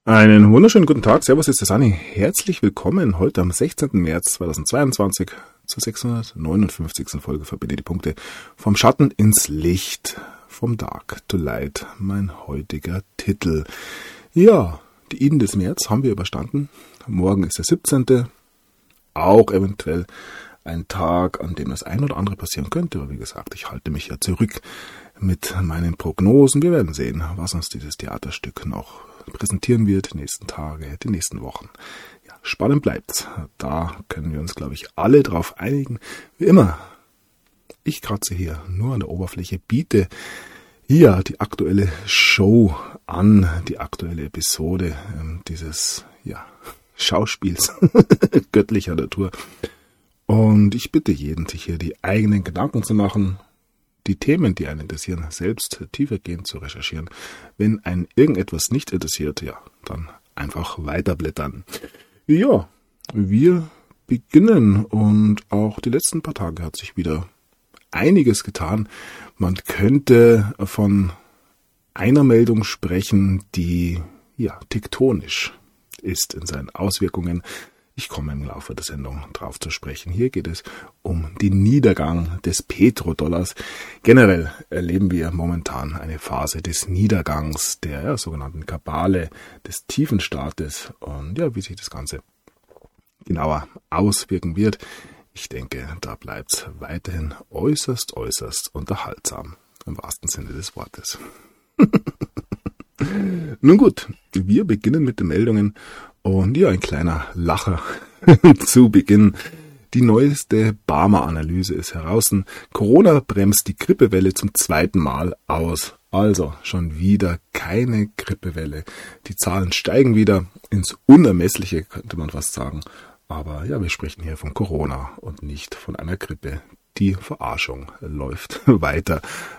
Einen wunderschönen guten Tag, servus, ist der Sani. Herzlich willkommen heute am 16. März 2022 zur 659. Folge Verbinde die Punkte. Vom Schatten ins Licht, vom Dark to Light, mein heutiger Titel. Ja, die Iden des März haben wir überstanden. Morgen ist der 17. Auch eventuell ein Tag, an dem das ein oder andere passieren könnte. Aber wie gesagt, ich halte mich ja zurück mit meinen Prognosen. Wir werden sehen, was uns dieses Theaterstück noch präsentieren wird, die nächsten Tage, die nächsten Wochen. Ja, spannend bleibt's. Da können wir uns, glaube ich, alle drauf einigen. Wie immer, ich kratze hier nur an der Oberfläche, biete hier die aktuelle Show an, die aktuelle Episode dieses Schauspiels göttlicher Natur. Und ich bitte jeden, sich hier die eigenen Gedanken zu machen, die Themen, die einen interessieren, selbst tiefergehend zu recherchieren. Wenn einen irgendetwas nicht interessiert, ja, dann einfach weiterblättern. Ja, wir beginnen und auch die letzten paar Tage hat sich wieder einiges getan. Man könnte von einer Meldung sprechen, die tektonisch ist in seinen Auswirkungen. Ich komme im Laufe der Sendung drauf zu sprechen. Hier geht es um den Niedergang des Petrodollars. Generell erleben wir momentan eine Phase des Niedergangs, der sogenannten Kabale, des tiefen Staates und wie sich das Ganze genauer auswirken wird. Ich denke, da bleibt es weiterhin äußerst unterhaltsam, im wahrsten Sinne des Wortes. Nun gut, wir beginnen mit den Meldungen. Und ein kleiner Lacher zu Beginn. Die neueste Barmer-Analyse ist heraus. Corona bremst die Grippewelle zum zweiten Mal aus. Also schon wieder keine Grippewelle. Die Zahlen steigen wieder ins Unermessliche, könnte man fast sagen. Aber wir sprechen hier von Corona und nicht von einer Grippe. Die Verarschung läuft weiter.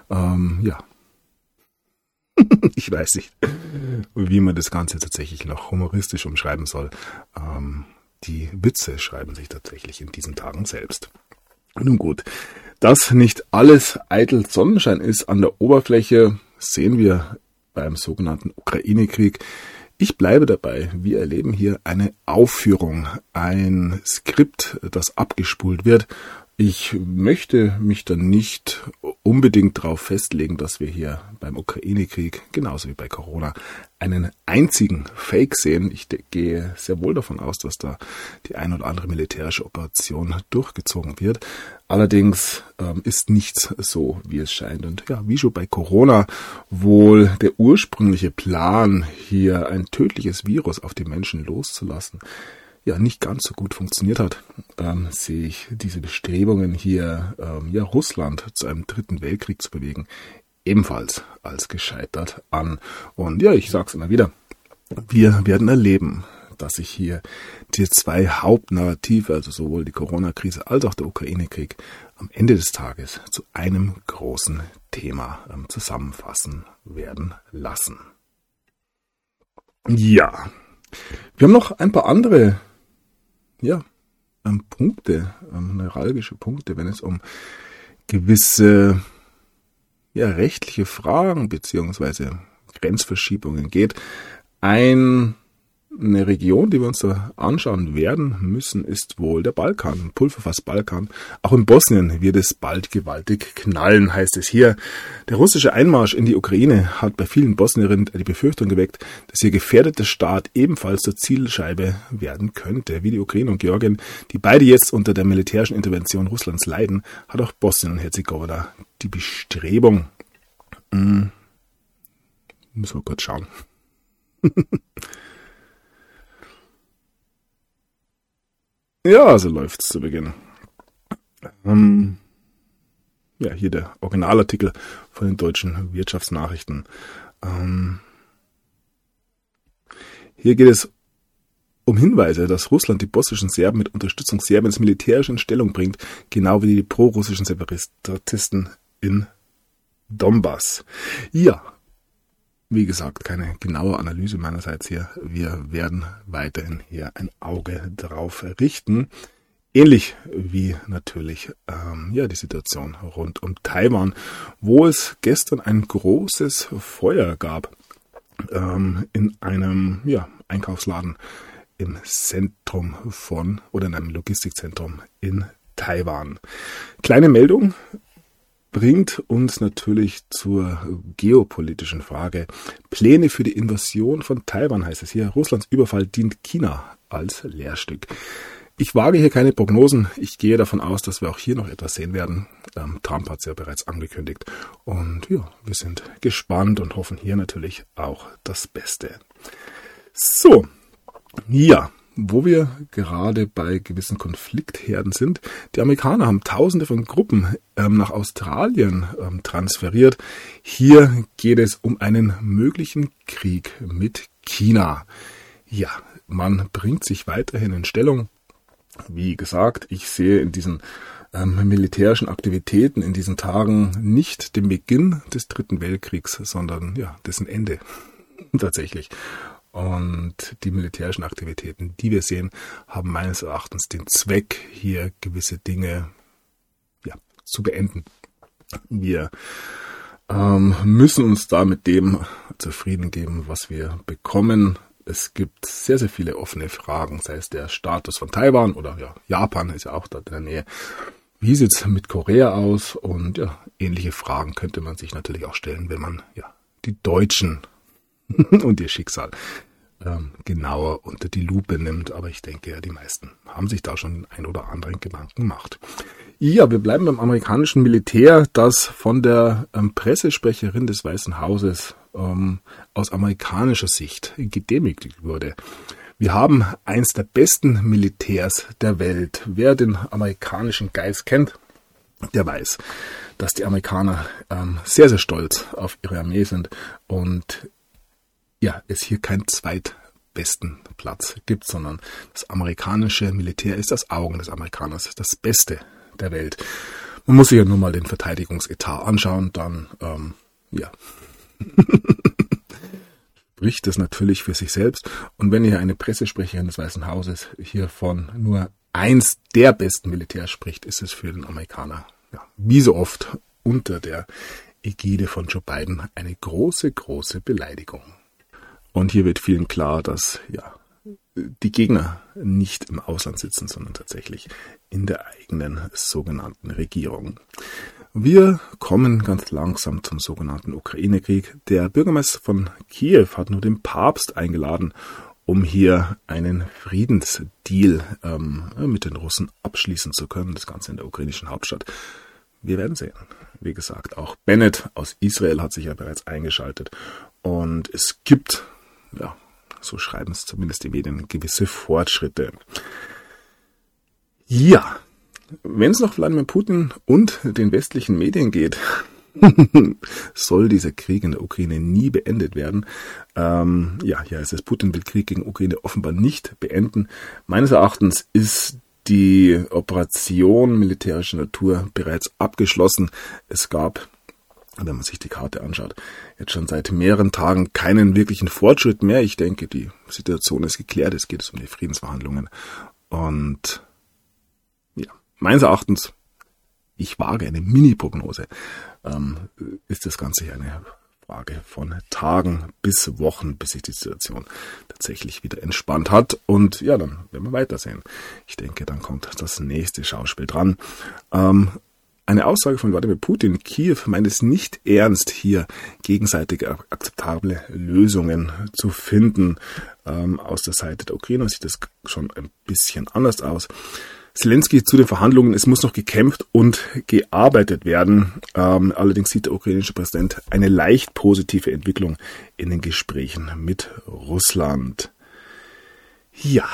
Ich weiß nicht, wie man das Ganze tatsächlich noch humoristisch umschreiben soll. Die Witze schreiben sich tatsächlich in diesen Tagen selbst. Nun gut, dass nicht alles eitel Sonnenschein ist an der Oberfläche, sehen wir beim sogenannten Ukraine-Krieg. Ich bleibe dabei, wir erleben hier eine Aufführung, ein Skript, das abgespult wird. Ich möchte mich dann nicht unbedingt darauf festlegen, dass wir hier beim Ukraine-Krieg, genauso wie bei Corona, einen einzigen Fake sehen. Ich gehe sehr wohl davon aus, dass da die ein oder andere militärische Operation durchgezogen wird. Allerdings ist nichts so, wie es scheint. Und wie schon bei Corona wohl der ursprüngliche Plan, hier ein tödliches Virus auf die Menschen loszulassen, nicht ganz so gut funktioniert hat, sehe ich diese Bestrebungen hier, Russland zu einem dritten Weltkrieg zu bewegen, ebenfalls als gescheitert an. Und ich sage es immer wieder, wir werden erleben, dass sich hier die zwei Hauptnarrative, also sowohl die Corona-Krise als auch der Ukraine-Krieg, am Ende des Tages zu einem großen Thema zusammenfassen werden lassen. Ja, wir haben noch ein paar andere Punkte, neuralgische Punkte, wenn es um gewisse rechtliche Fragen beziehungsweise Grenzverschiebungen geht. Eine Region, die wir uns da anschauen werden müssen, ist wohl der Balkan, Pulverfass Balkan. Auch in Bosnien wird es bald gewaltig knallen, heißt es hier. Der russische Einmarsch in die Ukraine hat bei vielen Bosnierinnen die Befürchtung geweckt, dass ihr gefährdeter Staat ebenfalls zur Zielscheibe werden könnte. Wie die Ukraine und Georgien, die beide jetzt unter der militärischen Intervention Russlands leiden, hat auch Bosnien und Herzegowina die Bestrebung. Müssen wir kurz schauen. Ja, so läuft's zu Beginn. Hier der Originalartikel von den deutschen Wirtschaftsnachrichten. Hier geht es um Hinweise, dass Russland die bosnischen Serben mit Unterstützung Serbiens militärisch in Stellung bringt, genau wie die pro-russischen Separatisten in Donbass. Ja, wie gesagt, keine genaue Analyse meinerseits hier. Wir werden weiterhin hier ein Auge drauf richten. Ähnlich wie natürlich die Situation rund um Taiwan, wo es gestern ein großes Feuer gab in einem Einkaufsladen im Zentrum oder in einem Logistikzentrum in Taiwan. Kleine Meldung bringt uns natürlich zur geopolitischen Frage. Pläne für die Invasion von Taiwan, heißt es hier. Russlands Überfall dient China als Lehrstück. Ich wage hier keine Prognosen. Ich gehe davon aus, dass wir auch hier noch etwas sehen werden. Trump hat es ja bereits angekündigt. Und ja, wir sind gespannt und hoffen hier natürlich auch das Beste. So, ja, wo wir gerade bei gewissen Konfliktherden sind. Die Amerikaner haben Tausende von Gruppen nach Australien transferiert. Hier geht es um einen möglichen Krieg mit China. Ja, man bringt sich weiterhin in Stellung. Wie gesagt, ich sehe in diesen militärischen Aktivitäten in diesen Tagen nicht den Beginn des Dritten Weltkriegs, sondern ja, dessen Ende tatsächlich. Und die militärischen Aktivitäten, die wir sehen, haben meines Erachtens den Zweck, hier gewisse Dinge zu beenden. Wir müssen uns da mit dem zufrieden geben, was wir bekommen. Es gibt sehr, sehr viele offene Fragen, sei es der Status von Taiwan oder Japan ist ja auch dort in der Nähe. Wie sieht es mit Korea aus? Und ähnliche Fragen könnte man sich natürlich auch stellen, wenn man die Deutschen und ihr Schicksal genauer unter die Lupe nimmt. Aber ich denke, die meisten haben sich da schon ein oder anderen Gedanken gemacht. Ja, wir bleiben beim amerikanischen Militär, das von der Pressesprecherin des Weißen Hauses aus amerikanischer Sicht gedemütigt wurde. Wir haben eins der besten Militärs der Welt. Wer den amerikanischen Geist kennt, der weiß, dass die Amerikaner sehr, sehr stolz auf ihre Armee sind und es hier keinen zweitbesten Platz gibt, sondern das amerikanische Militär ist aus Augen des Amerikaners das Beste der Welt. Man muss sich ja nur mal den Verteidigungsetat anschauen, dann spricht das natürlich für sich selbst. Und wenn hier eine Pressesprecherin des Weißen Hauses hier von nur eins der besten Militärs spricht, ist es für den Amerikaner, wie so oft unter der Ägide von Joe Biden, eine große, große Beleidigung. Und hier wird vielen klar, dass die Gegner nicht im Ausland sitzen, sondern tatsächlich in der eigenen sogenannten Regierung. Wir kommen ganz langsam zum sogenannten Ukraine-Krieg. Der Bürgermeister von Kiew hat nur den Papst eingeladen, um hier einen Friedensdeal mit den Russen abschließen zu können. Das Ganze in der ukrainischen Hauptstadt. Wir werden sehen. Wie gesagt, auch Bennett aus Israel hat sich ja bereits eingeschaltet. Und es gibt, so schreiben es zumindest die Medien, gewisse Fortschritte. Ja, wenn es nach Wladimir Putin und den westlichen Medien geht, soll dieser Krieg in der Ukraine nie beendet werden. Hier ist es, Putin will Krieg gegen Ukraine offenbar nicht beenden. Meines Erachtens ist die Operation militärischer Natur bereits abgeschlossen. Es gab, wenn man sich die Karte anschaut, jetzt schon seit mehreren Tagen keinen wirklichen Fortschritt mehr. Ich denke, die Situation ist geklärt. Es geht um die Friedensverhandlungen. Und meines Erachtens, ich wage eine Mini-Prognose, ist das Ganze hier eine Frage von Tagen bis Wochen, bis sich die Situation tatsächlich wieder entspannt hat. Und dann werden wir weitersehen. Ich denke, dann kommt das nächste Schauspiel dran. Eine Aussage von Wladimir Putin: Kiew meint es nicht ernst, hier gegenseitig akzeptable Lösungen zu finden. Aus der Seite der Ukraine sieht das schon ein bisschen anders aus. Zelensky zu den Verhandlungen: Es muss noch gekämpft und gearbeitet werden. Allerdings sieht der ukrainische Präsident eine leicht positive Entwicklung in den Gesprächen mit Russland. Ja.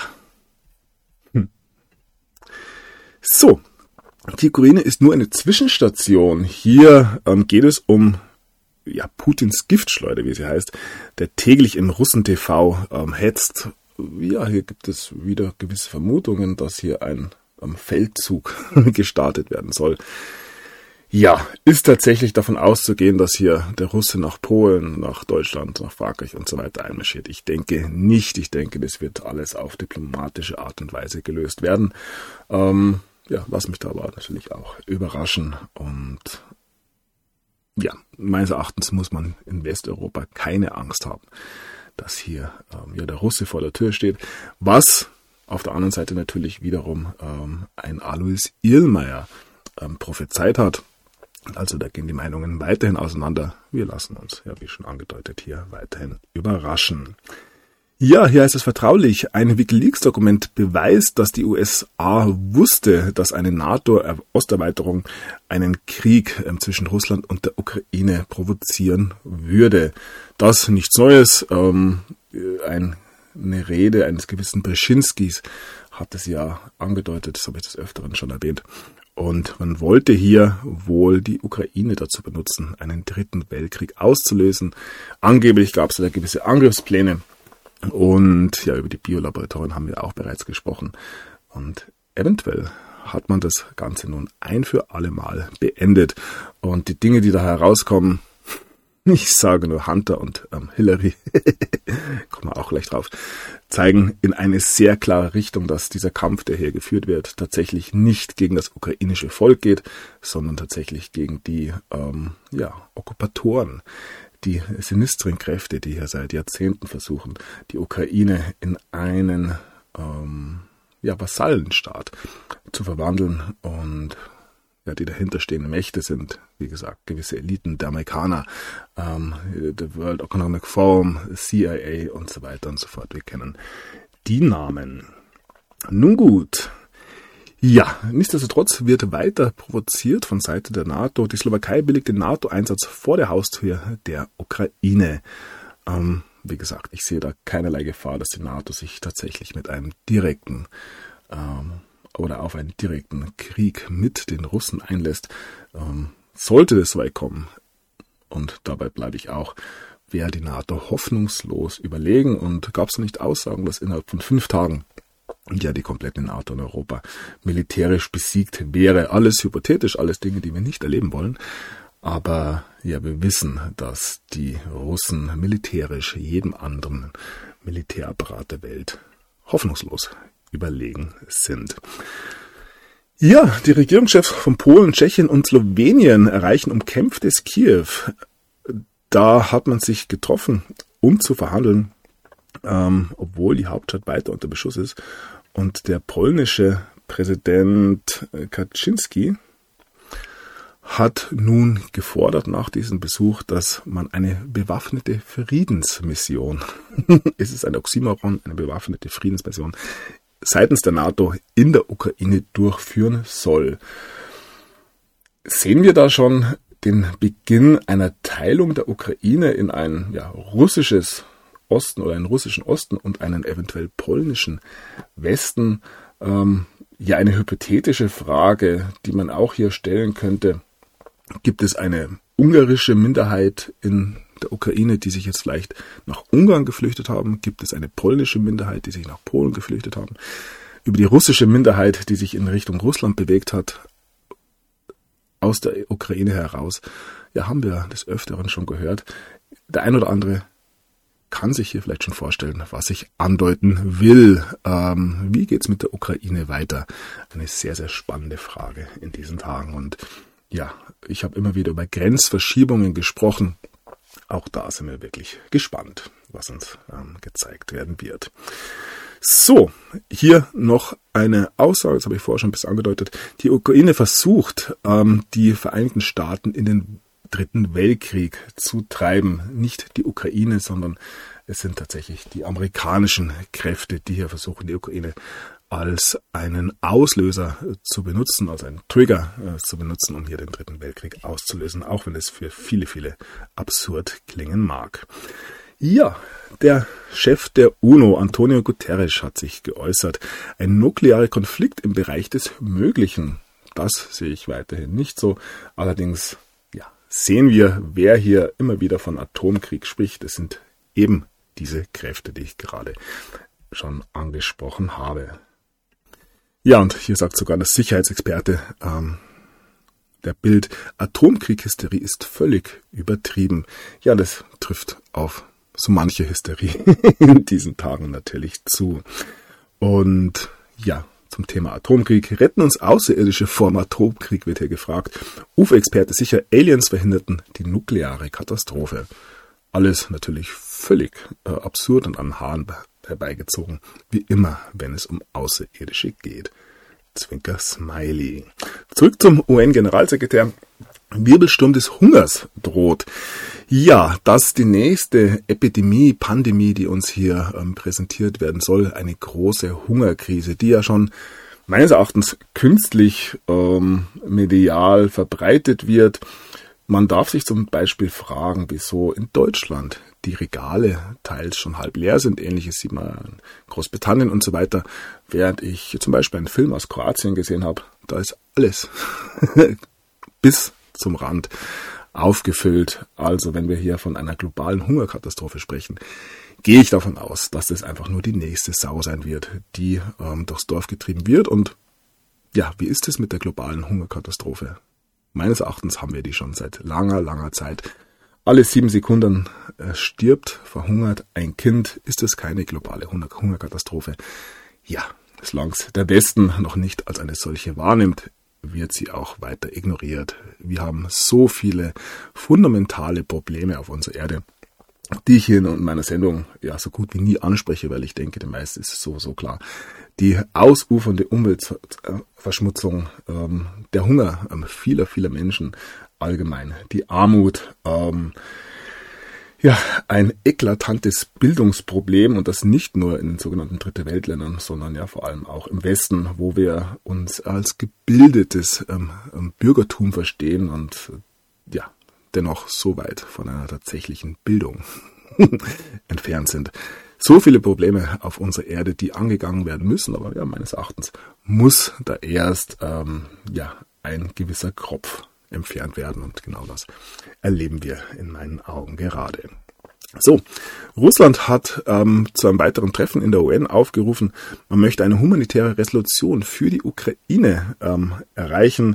So. Die Ukraine ist nur eine Zwischenstation. Hier geht es um Putins Giftschleuder, wie sie heißt, der täglich im Russen-TV hetzt. Hier gibt es wieder gewisse Vermutungen, dass hier ein Feldzug gestartet werden soll. Ist tatsächlich davon auszugehen, dass hier der Russe nach Polen, nach Deutschland, nach Frankreich und so weiter einmarschiert. Ich denke nicht. Ich denke, das wird alles auf diplomatische Art und Weise gelöst werden. Lass mich da aber natürlich auch überraschen. Und meines Erachtens muss man in Westeuropa keine Angst haben, dass hier der Russe vor der Tür steht, was auf der anderen Seite natürlich wiederum ein Alois Irlmeier prophezeit hat. Also da gehen die Meinungen weiterhin auseinander. Wir lassen uns, ja wie schon angedeutet, hier weiterhin überraschen. Ja, hier heißt es vertraulich. Ein WikiLeaks-Dokument beweist, dass die USA wusste, dass eine NATO-Osterweiterung einen Krieg zwischen Russland und der Ukraine provozieren würde. Das nichts Neues. Eine Rede eines gewissen Brzezinskis hat es ja angedeutet, das habe ich des Öfteren schon erwähnt. Und man wollte hier wohl die Ukraine dazu benutzen, einen dritten Weltkrieg auszulösen. Angeblich gab es da gewisse Angriffspläne. Und ja, über die Biolaboratorien haben wir auch bereits gesprochen. Und eventuell hat man das Ganze nun ein für alle Mal beendet. Und die Dinge, die da herauskommen, ich sage nur Hunter und Hillary, kommen wir auch gleich drauf, zeigen in eine sehr klare Richtung, dass dieser Kampf, der hier geführt wird, tatsächlich nicht gegen das ukrainische Volk geht, sondern tatsächlich gegen die Okkupatoren, die sinistren Kräfte, die hier seit Jahrzehnten versuchen, die Ukraine in einen Vasallenstaat zu verwandeln und die dahinterstehenden Mächte sind, wie gesagt, gewisse Eliten der Amerikaner, the World Economic Forum, CIA und so weiter und so fort. Wir kennen die Namen. Nun gut. Ja, nichtsdestotrotz wird weiter provoziert von Seite der NATO. Die Slowakei billigt den NATO-Einsatz vor der Haustür der Ukraine. Wie gesagt, ich sehe da keinerlei Gefahr, dass die NATO sich tatsächlich mit einem direkten oder auf einen direkten Krieg mit den Russen einlässt. Sollte es so weit kommen, und dabei bleibe ich auch, wäre die NATO hoffnungslos überlegen und gab es nicht Aussagen, dass innerhalb von 5 Tagen die komplette NATO in Europa militärisch besiegt wäre. Alles hypothetisch, alles Dinge, die wir nicht erleben wollen. Aber ja, wir wissen, dass die Russen militärisch jedem anderen Militärapparat der Welt hoffnungslos überlegen sind. Ja, die Regierungschefs von Polen, Tschechien und Slowenien erreichen umkämpftes Kiew. Da hat man sich getroffen, um zu verhandeln, obwohl die Hauptstadt weiter unter Beschuss ist. Und der polnische Präsident Kaczynski hat nun gefordert nach diesem Besuch, dass man eine bewaffnete Friedensmission, es ist ein Oxymoron, eine bewaffnete Friedensmission, seitens der NATO in der Ukraine durchführen soll. Sehen wir da schon den Beginn einer Teilung der Ukraine in ein russisches Osten oder einen russischen Osten und einen eventuell polnischen Westen? Eine hypothetische Frage, die man auch hier stellen könnte. Gibt es eine ungarische Minderheit in der Ukraine, die sich jetzt vielleicht nach Ungarn geflüchtet haben? Gibt es eine polnische Minderheit, die sich nach Polen geflüchtet haben? Über die russische Minderheit, die sich in Richtung Russland bewegt hat, aus der Ukraine heraus, haben wir des Öfteren schon gehört. Der ein oder andere kann sich hier vielleicht schon vorstellen, was ich andeuten will. Wie geht's mit der Ukraine weiter? Eine sehr, sehr spannende Frage in diesen Tagen. Und ich habe immer wieder über Grenzverschiebungen gesprochen. Auch da sind wir wirklich gespannt, was uns gezeigt werden wird. So, hier noch eine Aussage, das habe ich vorher schon ein bisschen angedeutet. Die Ukraine versucht, die Vereinigten Staaten in den Dritten Weltkrieg zu treiben. Nicht die Ukraine, sondern es sind tatsächlich die amerikanischen Kräfte, die hier versuchen, die Ukraine als einen Auslöser zu benutzen, als einen Trigger zu benutzen, um hier den Dritten Weltkrieg auszulösen, auch wenn es für viele, viele absurd klingen mag. Ja, der Chef der UNO, Antonio Guterres, hat sich geäußert. Ein nuklearer Konflikt im Bereich des Möglichen, das sehe ich weiterhin nicht so. Allerdings sehen wir, wer hier immer wieder von Atomkrieg spricht. Es sind eben diese Kräfte, die ich gerade schon angesprochen habe. Ja, und hier sagt sogar der Sicherheitsexperte der Bild, Atomkrieg-Hysterie ist völlig übertrieben. Ja, das trifft auf so manche Hysterie in diesen Tagen natürlich zu. Und zum Thema Atomkrieg. Retten uns Außerirdische vor dem Atomkrieg, wird hier gefragt. UFO-Experte sicher, Aliens verhinderten die nukleare Katastrophe. Alles natürlich völlig absurd und an den Haaren herbeigezogen, wie immer, wenn es um Außerirdische geht. Zwinker Smiley. Zurück zum UN-Generalsekretär. Wirbelsturm des Hungers droht. Ja, dass die nächste Epidemie, Pandemie, die uns hier präsentiert werden soll, eine große Hungerkrise, die ja schon meines Erachtens künstlich medial verbreitet wird. Man darf sich zum Beispiel fragen, wieso in Deutschland die Regale teils schon halb leer sind. Ähnliches sieht man in Großbritannien und so weiter. Während ich zum Beispiel einen Film aus Kroatien gesehen habe, da ist alles bis zum Rand aufgefüllt. Also wenn wir hier von einer globalen Hungerkatastrophe sprechen, gehe ich davon aus, dass das einfach nur die nächste Sau sein wird, die durchs Dorf getrieben wird. Und ja, wie ist es mit der globalen Hungerkatastrophe? Meines Erachtens haben wir die schon seit langer, langer Zeit. Alle 7 Sekunden stirbt, verhungert ein Kind. Ist es keine globale Hungerkatastrophe? Ja, solange es der Westen noch nicht als eine solche wahrnimmt, wird sie auch weiter ignoriert. Wir haben so viele fundamentale Probleme auf unserer Erde, die ich hier in meiner Sendung ja so gut wie nie anspreche, weil ich denke, den meisten ist es so klar. Die ausufernde Umweltverschmutzung, der Hunger vieler Menschen allgemein, die Armut, ein eklatantes Bildungsproblem und das nicht nur in den sogenannten Dritte Weltländern, sondern ja vor allem auch im Westen, wo wir uns als gebildetes Bürgertum verstehen und ja, dennoch so weit von einer tatsächlichen Bildung entfernt sind. So viele Probleme auf unserer Erde, die angegangen werden müssen, aber ja, meines Erachtens muss da erst ein gewisser Kropf entfernt werden und genau das erleben wir in meinen Augen gerade. So, Russland hat zu einem weiteren Treffen in der UN aufgerufen, man möchte eine humanitäre Resolution für die Ukraine erreichen.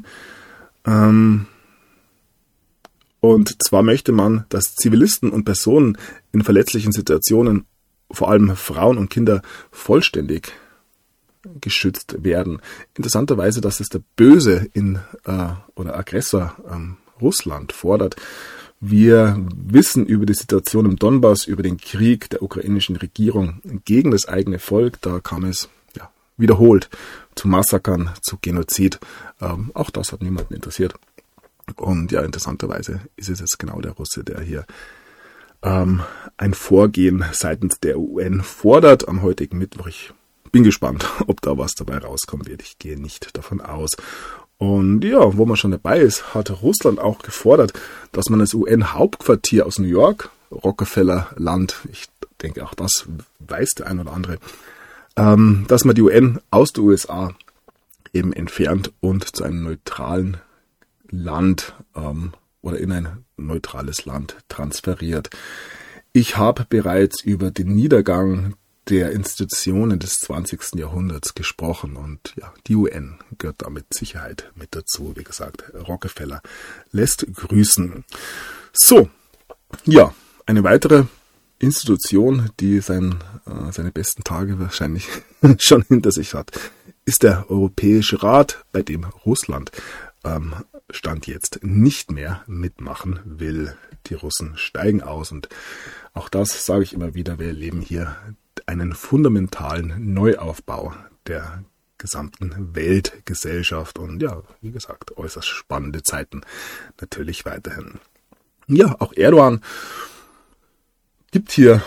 Und zwar möchte man, dass Zivilisten und Personen in verletzlichen Situationen, vor allem Frauen und Kinder, vollständig geschützt werden. Interessanterweise, dass es der Böse oder Aggressor Russland fordert. Wir wissen über die Situation im Donbass, über den Krieg der ukrainischen Regierung gegen das eigene Volk. Da kam es wiederholt zu Massakern, zu Genozid. Auch das hat niemanden interessiert. Und ja, interessanterweise ist es jetzt genau der Russe, der hier ein Vorgehen seitens der UN fordert am heutigen Mittwoch. Ich bin gespannt, ob da was dabei rauskommen wird. Ich gehe nicht davon aus. Und ja, wo man schon dabei ist, hat Russland auch gefordert, dass man das UN-Hauptquartier aus New York, Rockefeller Land, ich denke auch das weiß der ein oder andere, dass man die UN aus den USA eben entfernt und zu einem neutralen Land oder in ein neutrales Land transferiert. Ich habe bereits über den Niedergang der Institutionen des 20. Jahrhunderts gesprochen und ja, die UN gehört da mit Sicherheit mit dazu. Wie gesagt, Rockefeller lässt grüßen. So, ja, eine weitere Institution, die seine besten Tage wahrscheinlich schon hinter sich hat, ist der Europäische Rat, bei dem Russland Stand jetzt nicht mehr mitmachen will. Die Russen steigen aus und auch das sage ich immer wieder, wir erleben hier einen fundamentalen Neuaufbau der gesamten Weltgesellschaft und ja, wie gesagt, äußerst spannende Zeiten natürlich weiterhin. Ja, auch Erdogan gibt hier,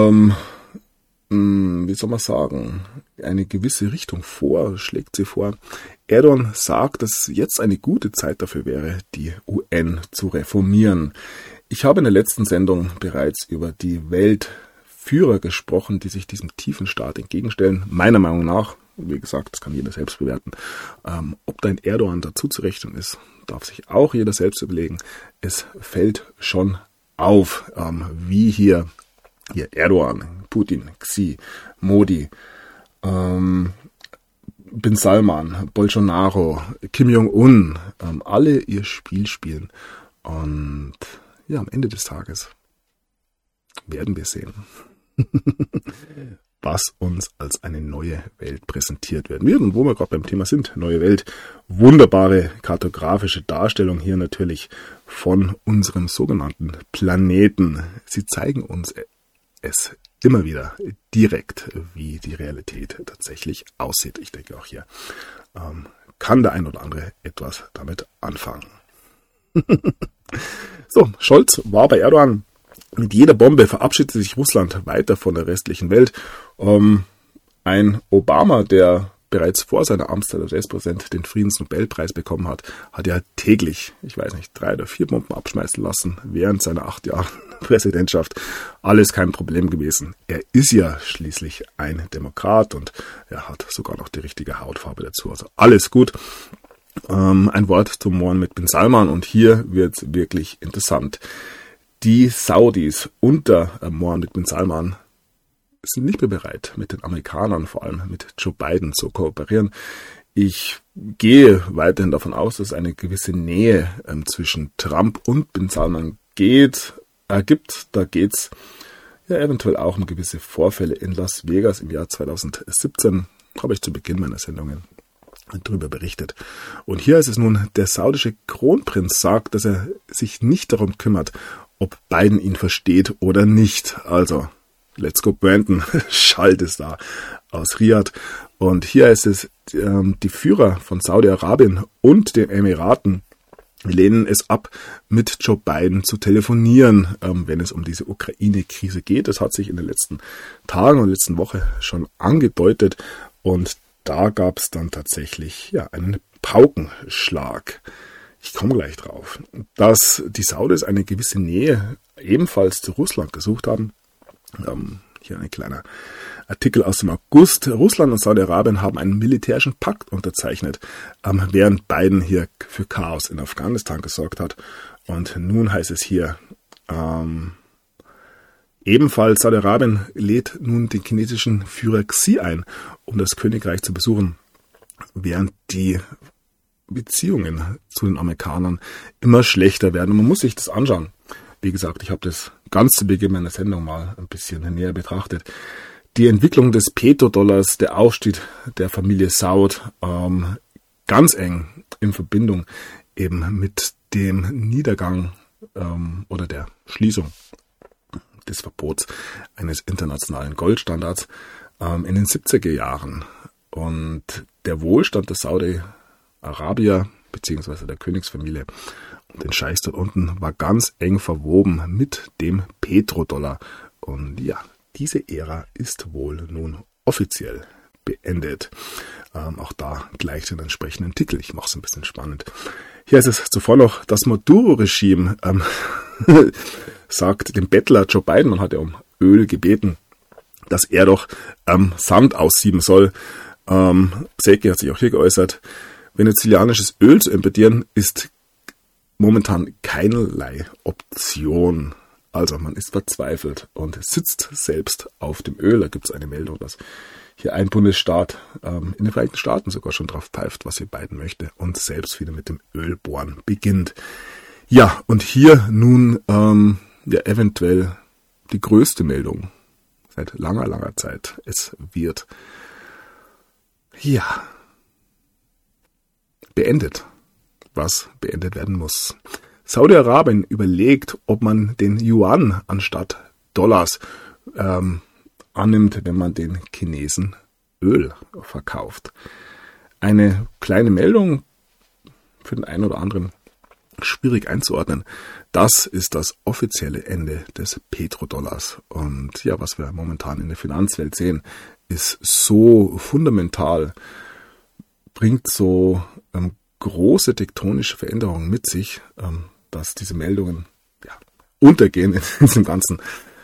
wie soll man sagen, eine gewisse Richtung vor, schlägt sie vor. Erdogan sagt, dass jetzt eine gute Zeit dafür wäre, die UN zu reformieren. Ich habe in der letzten Sendung bereits über die Weltführer gesprochen, die sich diesem tiefen Staat entgegenstellen. Meiner Meinung nach, wie gesagt, das kann jeder selbst bewerten, ob da ein Erdogan dazu zu rechnen ist, darf sich auch jeder selbst überlegen. Es fällt schon auf, wie hier Erdogan, Putin, Xi, Modi, Bin Salman, Bolsonaro, Kim Jong-un, alle ihr Spiel spielen. Und ja, am Ende des Tages werden wir sehen, was uns als eine neue Welt präsentiert wird. Und wo wir gerade beim Thema sind, neue Welt, wunderbare kartografische Darstellung hier natürlich von unserem sogenannten Planeten. Sie zeigen uns es immer wieder direkt, wie die Realität tatsächlich aussieht. Ich denke auch hier kann der ein oder andere etwas damit anfangen. So, Scholz war bei Erdogan. Mit jeder Bombe verabschiedet sich Russland weiter von der restlichen Welt. Ein Obama, der bereits vor seiner Amtszeit als US-Präsident den Friedensnobelpreis bekommen hat, hat ja täglich, 3 oder 4 Bomben abschmeißen lassen während seiner 8 Jahre Präsidentschaft. Alles kein Problem gewesen. Er ist ja schließlich ein Demokrat und er hat sogar noch die richtige Hautfarbe dazu. Also alles gut. Ein Wort zum Mohammed bin Salman und hier wird es wirklich interessant. Die Saudis unter Mohammed bin Salman sind nicht mehr bereit, mit den Amerikanern, vor allem mit Joe Biden, zu kooperieren. Ich gehe weiterhin davon aus, dass eine gewisse Nähe zwischen Trump und bin Salman gibt. Da geht's ja eventuell auch um gewisse Vorfälle in Las Vegas im Jahr 2017. Habe ich zu Beginn meiner Sendungen darüber berichtet. Und hier ist es nun, der saudische Kronprinz sagt, dass er sich nicht darum kümmert, ob Biden ihn versteht oder nicht. Also, let's go Brandon, schallt es da aus Riyadh. Und hier ist es, die Führer von Saudi-Arabien und den Emiraten lehnen es ab, mit Joe Biden zu telefonieren, wenn es um diese Ukraine-Krise geht. Das hat sich in den letzten Tagen und letzten Woche schon angedeutet. Und da gab es dann tatsächlich einen Paukenschlag. Ich komme gleich drauf, dass die Saudis eine gewisse Nähe ebenfalls zu Russland gesucht haben. Hier ein kleiner Artikel aus dem August. Russland und Saudi-Arabien haben einen militärischen Pakt unterzeichnet, während Biden hier für Chaos in Afghanistan gesorgt hat. Und nun heißt es hier, ebenfalls Saudi-Arabien lädt nun den chinesischen Führer Xi ein, um das Königreich zu besuchen, während die Beziehungen zu den Amerikanern immer schlechter werden. Und man muss sich das anschauen. Wie gesagt, ich habe das ganz zu Beginn meiner Sendung mal ein bisschen näher betrachtet. Die Entwicklung des Petrodollars, der Aufstieg der Familie Saud, ganz eng in Verbindung eben mit dem Niedergang oder der Schließung des Verbots eines internationalen Goldstandards in den 70er Jahren. Und der Wohlstand der Saudi-Arabier bzw. der Königsfamilie und den Scheichs dort unten war ganz eng verwoben mit dem Petrodollar. Und ja, diese Ära ist wohl nun offiziell beendet. Auch da gleich den entsprechenden Titel. Ich mache es ein bisschen spannend. Hier ist es zuvor noch, das Maduro-Regime sagt dem Bettler Joe Biden, man hat ja um Öl gebeten, dass er doch Sand aussieben soll. Psaki hat sich auch hier geäußert. Venezuelanisches Öl zu importieren ist momentan keinerlei Option. Also man ist verzweifelt und sitzt selbst auf dem Öl. Da gibt es eine Meldung, dass hier ein Bundesstaat in den Vereinigten Staaten sogar schon drauf pfeift, was hier Biden möchte und selbst wieder mit dem Ölbohren beginnt. Ja, und hier nun eventuell die größte Meldung seit langer, langer Zeit. Es wird beendet, was beendet werden muss. Saudi-Arabien überlegt, ob man den Yuan anstatt Dollars annimmt, wenn man den Chinesen Öl verkauft. Eine kleine Meldung, für den einen oder anderen schwierig einzuordnen. Das ist das offizielle Ende des Petrodollars. Und ja, was wir momentan in der Finanzwelt sehen, ist so fundamental, bringt so große tektonische Veränderungen mit sich, dass diese Meldungen untergehen in diesem ganzen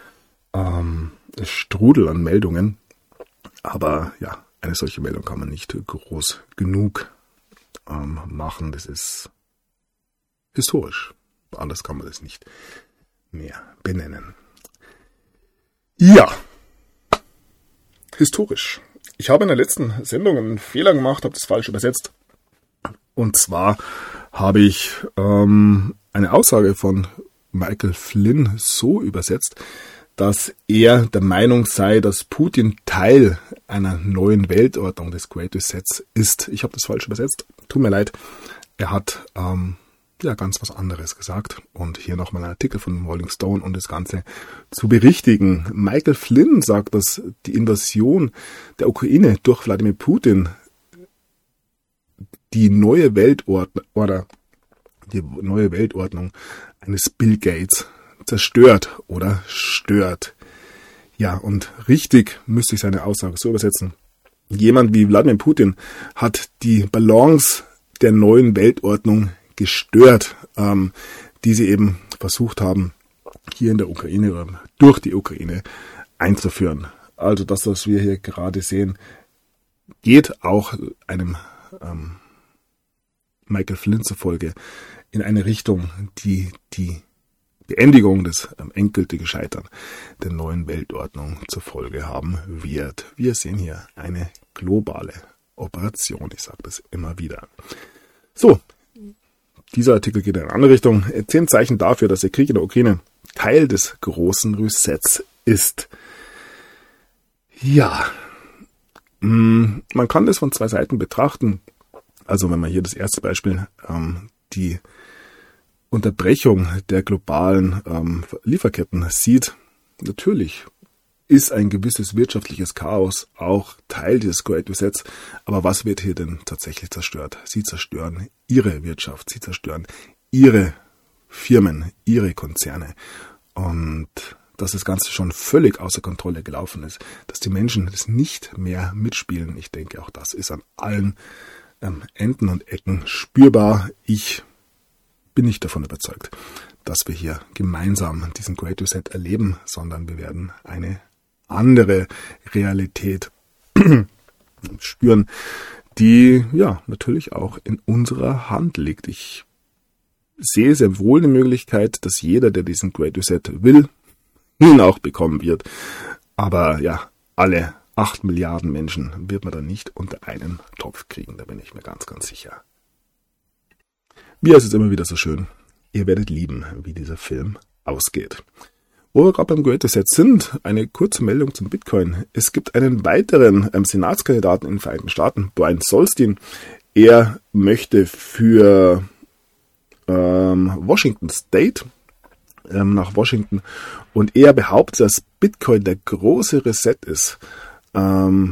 Strudel an Meldungen. Aber ja, eine solche Meldung kann man nicht groß genug machen. Das ist historisch. Anders kann man das nicht mehr benennen. Ja, historisch. Ich habe in der letzten Sendung einen Fehler gemacht, habe das falsch übersetzt. Und zwar habe ich eine Aussage von Michael Flynn so übersetzt, dass er der Meinung sei, dass Putin Teil einer neuen Weltordnung des Great Resets ist. Ich habe das falsch übersetzt, tut mir leid. Er hat ganz was anderes gesagt. Und hier nochmal ein Artikel von Rolling Stone, um das Ganze zu berichtigen. Michael Flynn sagt, dass die Invasion der Ukraine durch Wladimir Putin die neue Weltordnung eines Bill Gates zerstört oder stört. Ja, und richtig müsste ich seine Aussage so übersetzen. Jemand wie Wladimir Putin hat die Balance der neuen Weltordnung gestört, die sie eben versucht haben, hier in der Ukraine oder durch die Ukraine einzuführen. Also das, was wir hier gerade sehen, geht auch einem Michael Flynn zufolge in eine Richtung, die die Beendigung des endgültigen Scheitern der neuen Weltordnung zur Folge haben wird. Wir sehen hier eine globale Operation, ich sage das immer wieder. So, dieser Artikel geht in eine andere Richtung. 10 Zeichen dafür, dass der Krieg in der Ukraine Teil des großen Resets ist. Ja, man kann das von 2 Seiten betrachten. Also wenn man hier das erste Beispiel, die Unterbrechung der globalen Lieferketten sieht, natürlich ist ein gewisses wirtschaftliches Chaos auch Teil dieses Great Resets. Aber was wird hier denn tatsächlich zerstört? Sie zerstören ihre Wirtschaft, sie zerstören ihre Firmen, ihre Konzerne. Und dass das Ganze schon völlig außer Kontrolle gelaufen ist, dass die Menschen das nicht mehr mitspielen. Ich denke, auch das ist an allen Enden und Ecken spürbar. Ich bin nicht davon überzeugt, dass wir hier gemeinsam diesen Great Reset erleben, sondern wir werden eine andere Realität spüren, die ja natürlich auch in unserer Hand liegt. Ich sehe sehr wohl eine Möglichkeit, dass jeder, der diesen Great Reset will, ihn auch bekommen wird. Aber ja, alle 8 Milliarden Menschen wird man dann nicht unter einen Topf kriegen, da bin ich mir ganz, ganz sicher. Wie heißt es immer wieder so schön, ihr werdet lieben, wie dieser Film ausgeht. Wo wir gerade beim Great Reset sind, eine kurze Meldung zum Bitcoin. Es gibt einen weiteren Senatskandidaten in den Vereinigten Staaten, Brian Solstein. Er möchte für Washington State nach Washington und er behauptet, dass Bitcoin der große Reset ist und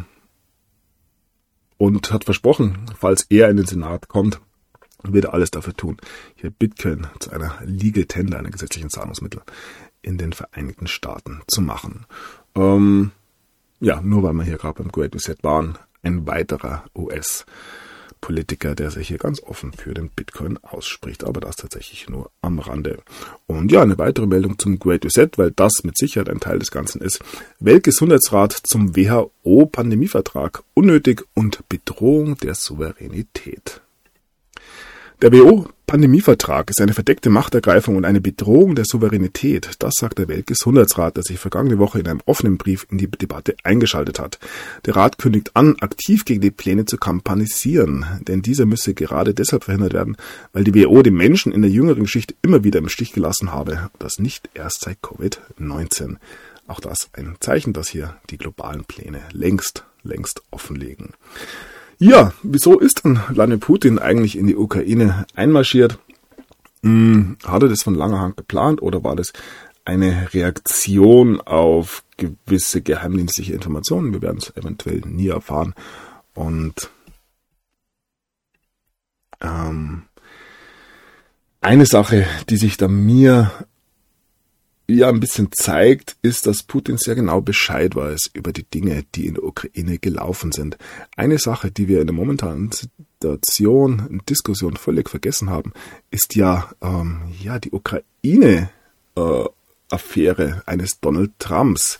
hat versprochen, falls er in den Senat kommt, wird er alles dafür tun, hier Bitcoin zu einer Legal Tender, einer gesetzlichen Zahlungsmittel in den Vereinigten Staaten zu machen. Nur weil wir hier gerade beim Great Reset waren, ein weiterer US-Politiker, der sich hier ganz offen für den Bitcoin ausspricht, aber das tatsächlich nur am Rande. Und ja, eine weitere Meldung zum Great Reset, weil das mit Sicherheit ein Teil des Ganzen ist. Weltgesundheitsrat zum WHO-Pandemievertrag, unnötig und Bedrohung der Souveränität. Der WHO-Pandemievertrag ist eine verdeckte Machtergreifung und eine Bedrohung der Souveränität. Das sagt der Weltgesundheitsrat, der sich vergangene Woche in einem offenen Brief in die Debatte eingeschaltet hat. Der Rat kündigt an, aktiv gegen die Pläne zu kampanisieren, denn dieser müsse gerade deshalb verhindert werden, weil die WHO die Menschen in der jüngeren Geschichte immer wieder im Stich gelassen habe. Das nicht erst seit Covid-19. Auch das ein Zeichen, dass hier die globalen Pläne längst offenlegen. Ja, wieso ist dann Wladimir Putin eigentlich in die Ukraine einmarschiert? Hat er das von langer Hand geplant oder war das eine Reaktion auf gewisse geheimdienstliche Informationen? Wir werden es eventuell nie erfahren. Und eine Sache, die sich da mir ein bisschen zeigt, ist, dass Putin sehr genau Bescheid weiß über die Dinge, die in der Ukraine gelaufen sind. Eine Sache, die wir in der momentanen Diskussion völlig vergessen haben, ist die Ukraine-Affäre eines Donald Trumps.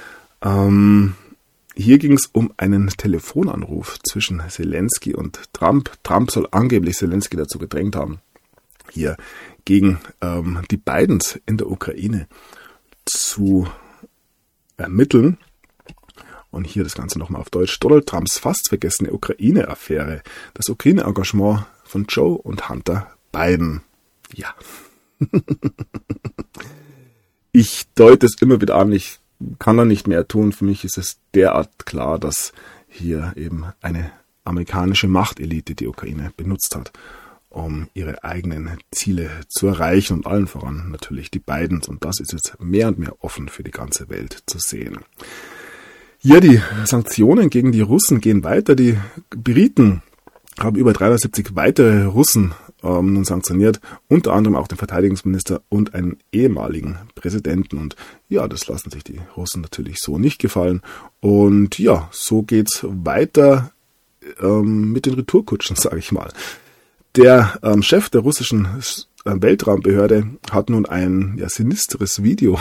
Hier ging es um einen Telefonanruf zwischen Zelensky und Trump. Trump soll angeblich Zelensky dazu gedrängt haben, hier gegen die Bidens in der Ukraine zu ermitteln. Und hier das Ganze nochmal auf Deutsch. Donald Trumps fast vergessene Ukraine-Affäre. Das Ukraine-Engagement von Joe und Hunter Biden. Ja. Ich deute es immer wieder an, ich kann da nicht mehr tun. Für mich ist es derart klar, dass hier eben eine amerikanische Machtelite die Ukraine benutzt hat, um ihre eigenen Ziele zu erreichen und allen voran natürlich die Bidens. Und das ist jetzt mehr und mehr offen für die ganze Welt zu sehen. Ja, die Sanktionen gegen die Russen gehen weiter. Die Briten haben über 370 weitere Russen nun sanktioniert, unter anderem auch den Verteidigungsminister und einen ehemaligen Präsidenten. Und ja, das lassen sich die Russen natürlich so nicht gefallen. Und ja, so geht's weiter mit den Retourkutschen, sage ich mal. Der Chef der russischen Weltraumbehörde hat nun ein sinistres Video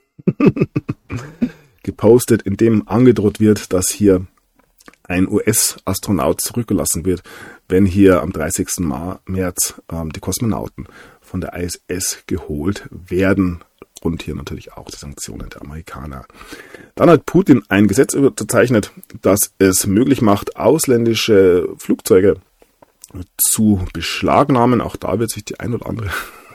gepostet, in dem angedroht wird, dass hier ein US-Astronaut zurückgelassen wird, wenn hier am 30. März die Kosmonauten von der ISS geholt werden und hier natürlich auch die Sanktionen der Amerikaner. Dann hat Putin ein Gesetz unterzeichnet, das es möglich macht, ausländische Flugzeuge zu beschlagnahmen. Auch da wird sich die ein oder andere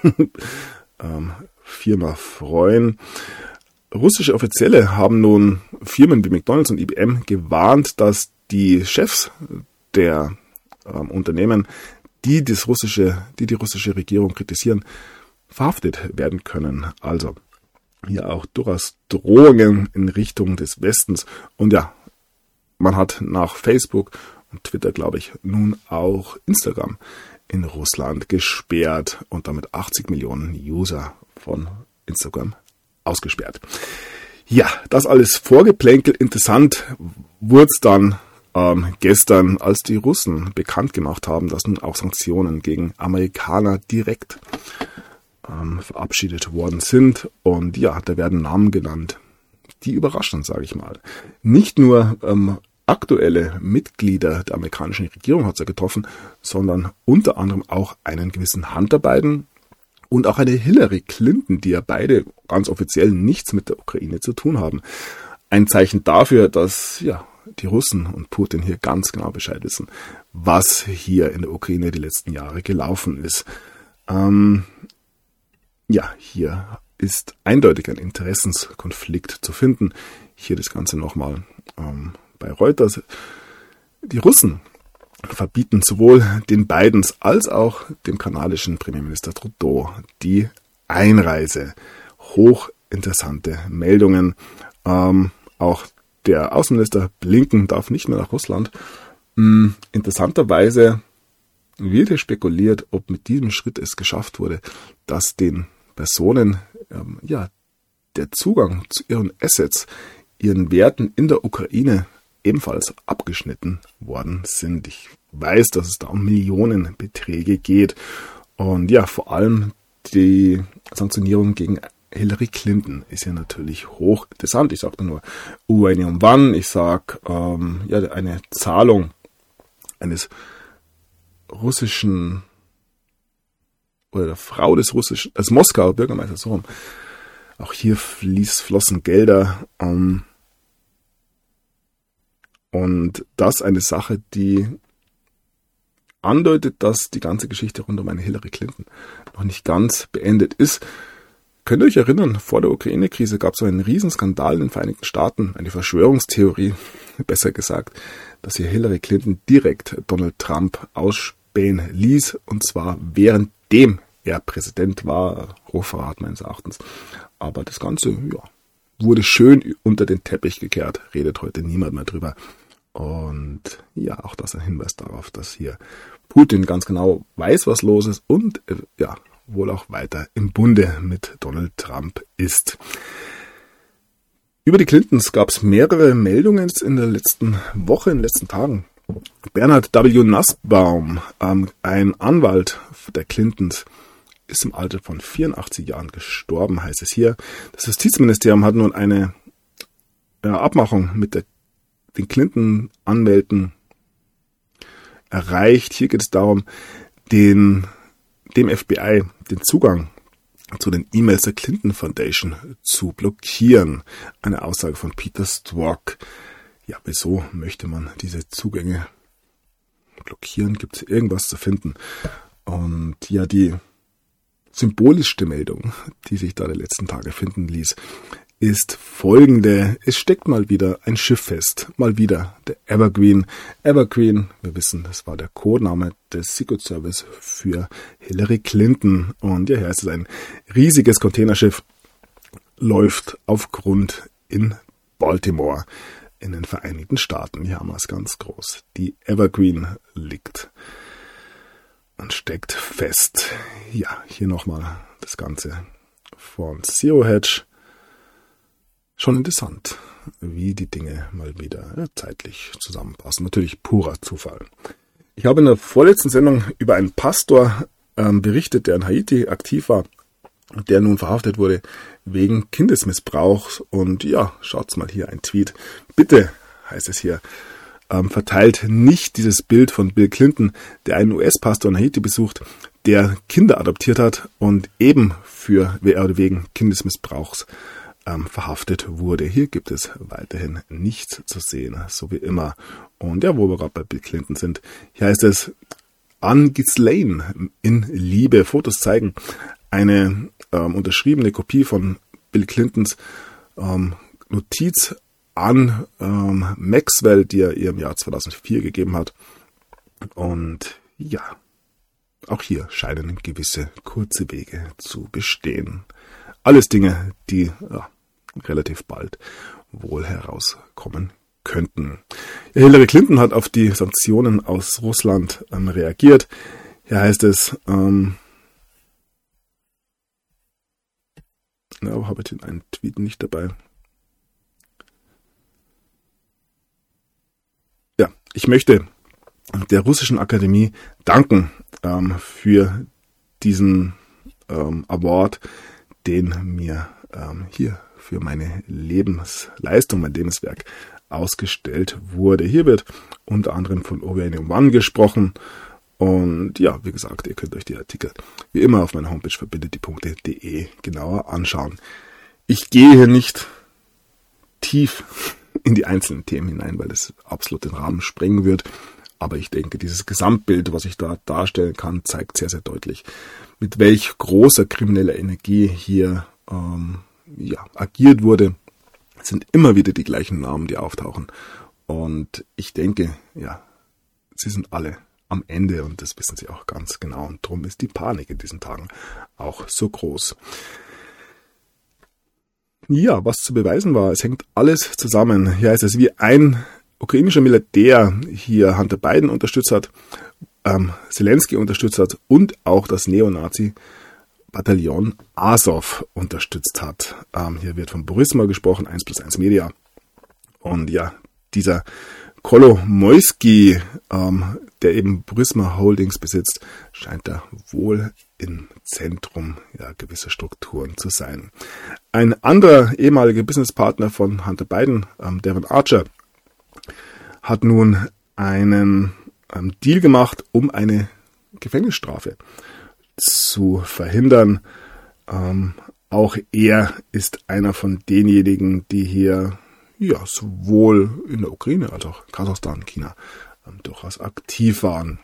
Firma freuen. Russische Offizielle haben nun Firmen wie McDonald's und IBM gewarnt, dass die Chefs der Unternehmen, die die russische Regierung kritisieren, verhaftet werden können. Also hier auch durchaus Drohungen in Richtung des Westens. Und ja, man hat nach Facebook und Twitter, glaube ich, nun auch Instagram in Russland gesperrt und damit 80 Millionen User von Instagram ausgesperrt. Ja, das alles Vorgeplänkel. Interessant wurde es dann gestern, als die Russen bekannt gemacht haben, dass nun auch Sanktionen gegen Amerikaner direkt verabschiedet worden sind. Und ja, da werden Namen genannt, die überraschen, sage ich mal. Nicht nur aktuelle Mitglieder der amerikanischen Regierung hat es ja getroffen, sondern unter anderem auch einen gewissen Hunter Biden und auch eine Hillary Clinton, die ja beide ganz offiziell nichts mit der Ukraine zu tun haben. Ein Zeichen dafür, dass die Russen und Putin hier ganz genau Bescheid wissen, was hier in der Ukraine die letzten Jahre gelaufen ist. Hier ist eindeutig ein Interessenskonflikt zu finden. Hier das Ganze nochmal bei Reuters. Die Russen verbieten sowohl den Bidens als auch dem kanadischen Premierminister Trudeau die Einreise. Hochinteressante Meldungen. Auch der Außenminister Blinken darf nicht mehr nach Russland. Interessanterweise wird hier spekuliert, ob mit diesem Schritt es geschafft wurde, dass den Personen der Zugang zu ihren Assets, ihren Werten in der Ukraine ebenfalls abgeschnitten worden sind. Ich weiß, dass es da um Millionenbeträge geht. Und ja, vor allem die Sanktionierung gegen Hillary Clinton ist ja natürlich hochinteressant. Ich sage nur Uranium One, ich sage eine Zahlung eines russischen oder der Frau des Moskauer Bürgermeisters, so rum. Auch hier flossen Gelder. Und das eine Sache, die andeutet, dass die ganze Geschichte rund um eine Hillary Clinton noch nicht ganz beendet ist. Könnt ihr euch erinnern, vor der Ukraine-Krise gab es so einen Riesenskandal in den Vereinigten Staaten, eine Verschwörungstheorie, besser gesagt, dass hier Hillary Clinton direkt Donald Trump ausspähen ließ, und zwar währenddem er Präsident war, Hochverrat meines Erachtens. Aber das Ganze, wurde schön unter den Teppich gekehrt, redet heute niemand mehr drüber. Und ja, auch das ein Hinweis darauf, dass hier Putin ganz genau weiß, was los ist und wohl auch weiter im Bunde mit Donald Trump ist. Über die Clintons gab es mehrere Meldungen in der letzten Woche, in den letzten Tagen. Bernhard W. Nussbaum, ein Anwalt der Clintons, ist im Alter von 84 Jahren gestorben, heißt es hier. Das Justizministerium hat nun eine Abmachung mit den Clinton-Anwälten erreicht. Hier geht es darum, dem FBI den Zugang zu den E-Mails der Clinton Foundation zu blockieren. Eine Aussage von Peter Strzok. Ja, wieso möchte man diese Zugänge blockieren? Gibt es irgendwas zu finden? Und ja, die symbolischste Meldung, die sich da die letzten Tage finden ließ, ist folgende. Es steckt mal wieder ein Schiff fest. Mal wieder der Evergreen. Evergreen, wir wissen, das war der Codename des Secret Service für Hillary Clinton. Und ja, hier ist es ein riesiges Containerschiff, läuft auf Grund in Baltimore in den Vereinigten Staaten. Hier haben wir es ganz groß. Die Evergreen liegt und steckt fest. Ja, hier nochmal das Ganze von Zero Hedge. Schon interessant, wie die Dinge mal wieder zeitlich zusammenpassen. Natürlich purer Zufall. Ich habe in der vorletzten Sendung über einen Pastor berichtet, der in Haiti aktiv war und der nun verhaftet wurde wegen Kindesmissbrauchs. Und ja, schaut's mal hier, ein Tweet. Bitte, heißt es hier, verteilt nicht dieses Bild von Bill Clinton, der einen US-Pastor in Haiti besucht, der Kinder adoptiert hat und eben wegen Kindesmissbrauchs verhaftet wurde. Hier gibt es weiterhin nichts zu sehen, so wie immer. Und ja, wo wir gerade bei Bill Clinton sind, hier heißt es, an Ghislaine in Liebe. Fotos zeigen eine unterschriebene Kopie von Bill Clintons Notiz an Maxwell, die er ihr im Jahr 2004 gegeben hat. Und ja, auch hier scheinen gewisse kurze Wege zu bestehen. Alles Dinge, die relativ bald wohl herauskommen könnten. Ja, Hillary Clinton hat auf die Sanktionen aus Russland reagiert. Hier heißt es, habe ich einen Tweet nicht dabei. Ja, ich möchte der Russischen Akademie danken für diesen Award, den mir hier für meine Lebensleistung, mein Lebenswerk ausgestellt wurde. Hier wird unter anderem von Uranium One gesprochen. Und ja, wie gesagt, ihr könnt euch die Artikel wie immer auf meiner Homepage verbindetdie.de genauer anschauen. Ich gehe hier nicht tief in die einzelnen Themen hinein, weil das absolut den Rahmen sprengen wird. Aber ich denke, dieses Gesamtbild, was ich da darstellen kann, zeigt sehr, sehr deutlich, mit welch großer krimineller Energie hier agiert wurde. Es sind immer wieder die gleichen Namen, die auftauchen. Und ich denke, ja, sie sind alle am Ende und das wissen sie auch ganz genau. Und darum ist die Panik in diesen Tagen auch so groß. Ja, was zu beweisen war, es hängt alles zusammen. Hier heißt es, wie ein ukrainischer Milliardär hier Hunter Biden unterstützt hat, Zelensky unterstützt hat und auch das Neonazi-Bataillon Azov unterstützt hat. Hier wird von Burisma gesprochen, 1+1 Media. Und ja, dieser Kolomoisky, der eben Burisma Holdings besitzt, scheint da wohl im Zentrum gewisser Strukturen zu sein. Ein anderer ehemaliger Businesspartner von Hunter Biden, Devon Archer, hat nun einen Deal gemacht, um eine Gefängnisstrafe zu verhindern. Auch er ist einer von denjenigen, die hier sowohl in der Ukraine als auch Kasachstan, China durchaus aktiv waren.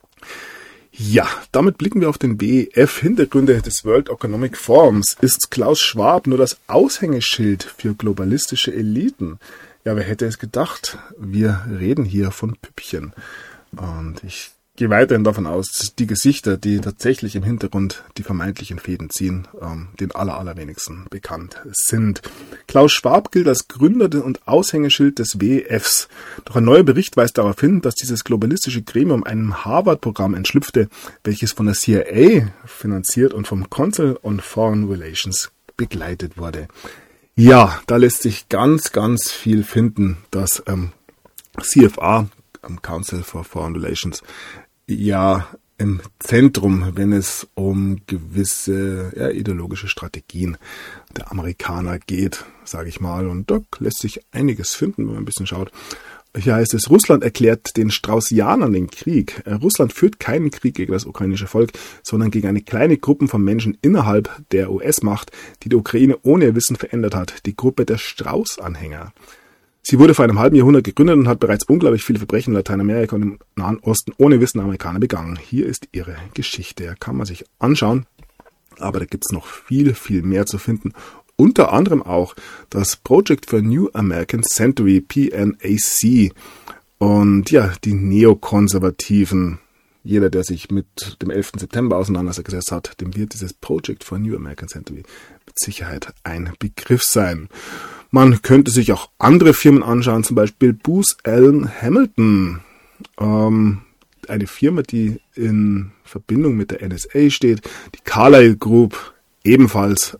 Ja, damit blicken wir auf den WEF. Hintergründe des World Economic Forums. Ist Klaus Schwab nur das Aushängeschild für globalistische Eliten? Ja, wer hätte es gedacht? Wir reden hier von Püppchen. Und ich gehe weiterhin davon aus, die Gesichter, die tatsächlich im Hintergrund die vermeintlichen Fäden ziehen, den allerwenigsten bekannt sind. Klaus Schwab gilt als Gründer und Aushängeschild des WEFs. Doch ein neuer Bericht weist darauf hin, dass dieses globalistische Gremium einem Harvard-Programm entschlüpfte, welches von der CIA finanziert und vom Council on Foreign Relations begleitet wurde. Ja, da lässt sich ganz, ganz viel finden, dass CFR, Council for Foreign Relations, ja im Zentrum, wenn es um gewisse ideologische Strategien der Amerikaner geht, sage ich mal. Und da lässt sich einiges finden, wenn man ein bisschen schaut. Hier heißt es, Russland erklärt den Straußianern den Krieg. Russland führt keinen Krieg gegen das ukrainische Volk, sondern gegen eine kleine Gruppe von Menschen innerhalb der US-Macht, die die Ukraine ohne ihr Wissen verändert hat. Die Gruppe der Strauß-Anhänger. Sie wurde vor einem halben Jahrhundert gegründet und hat bereits unglaublich viele Verbrechen in Lateinamerika und im Nahen Osten ohne Wissen der Amerikaner begangen. Hier ist ihre Geschichte. Kann man sich anschauen. Aber da gibt's noch viel, viel mehr zu finden. Unter anderem auch das Project for New American Century, PNAC. Und ja, die Neokonservativen. Jeder, der sich mit dem 11. September auseinandergesetzt hat, dem wird dieses Project for New American Century mit Sicherheit ein Begriff sein. Man könnte sich auch andere Firmen anschauen, zum Beispiel Booz Allen Hamilton. Eine Firma, die in Verbindung mit der NSA steht. Die Carlyle Group, ebenfalls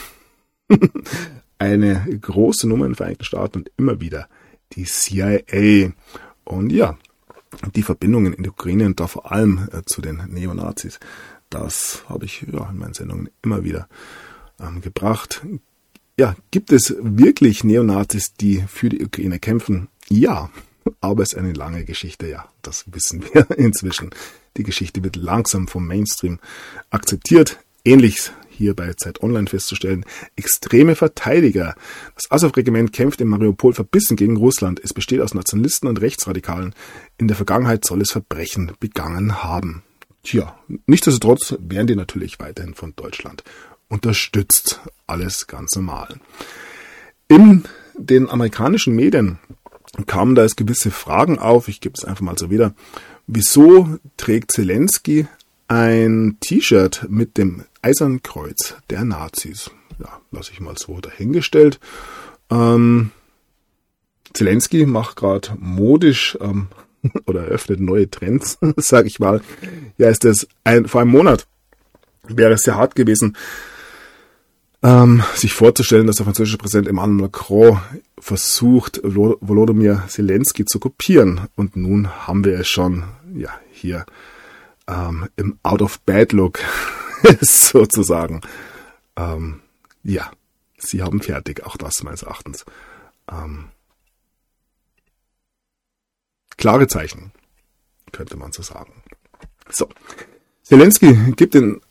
eine große Nummer in den Vereinigten Staaten und immer wieder die CIA. Und ja, die Verbindungen in der Ukraine und da vor allem zu den Neonazis, das habe ich in meinen Sendungen immer wieder gebracht. Ja, gibt es wirklich Neonazis, die für die Ukraine kämpfen? Ja, aber es ist eine lange Geschichte, ja, das wissen wir inzwischen. Die Geschichte wird langsam vom Mainstream akzeptiert. Ähnlich hier bei Zeit Online festzustellen. Extreme Verteidiger. Das Azov-Regiment kämpft in Mariupol verbissen gegen Russland. Es besteht aus Nationalisten und Rechtsradikalen. In der Vergangenheit soll es Verbrechen begangen haben. Tja, nichtsdestotrotz werden die natürlich weiterhin von Deutschland unterstützt. Alles ganz normal. In den amerikanischen Medien kamen da jetzt gewisse Fragen auf. Ich gebe es einfach mal so wieder. Wieso trägt Zelensky ein T-Shirt mit dem Eisernen Kreuz der Nazis? Ja, lasse ich mal so dahingestellt. Zelensky macht gerade modisch oder eröffnet neue Trends, sage ich mal. Ja, ist das vor einem Monat wäre es sehr hart gewesen, sich vorzustellen, dass der französische Präsident Emmanuel Macron versucht, Volodymyr Zelensky zu kopieren. Und nun haben wir es schon, ja, hier im Out-of-Bed-Look sozusagen. Ja, sie haben fertig, auch das meines Erachtens. Klare Zeichen, könnte man so sagen. So, Zelensky gibt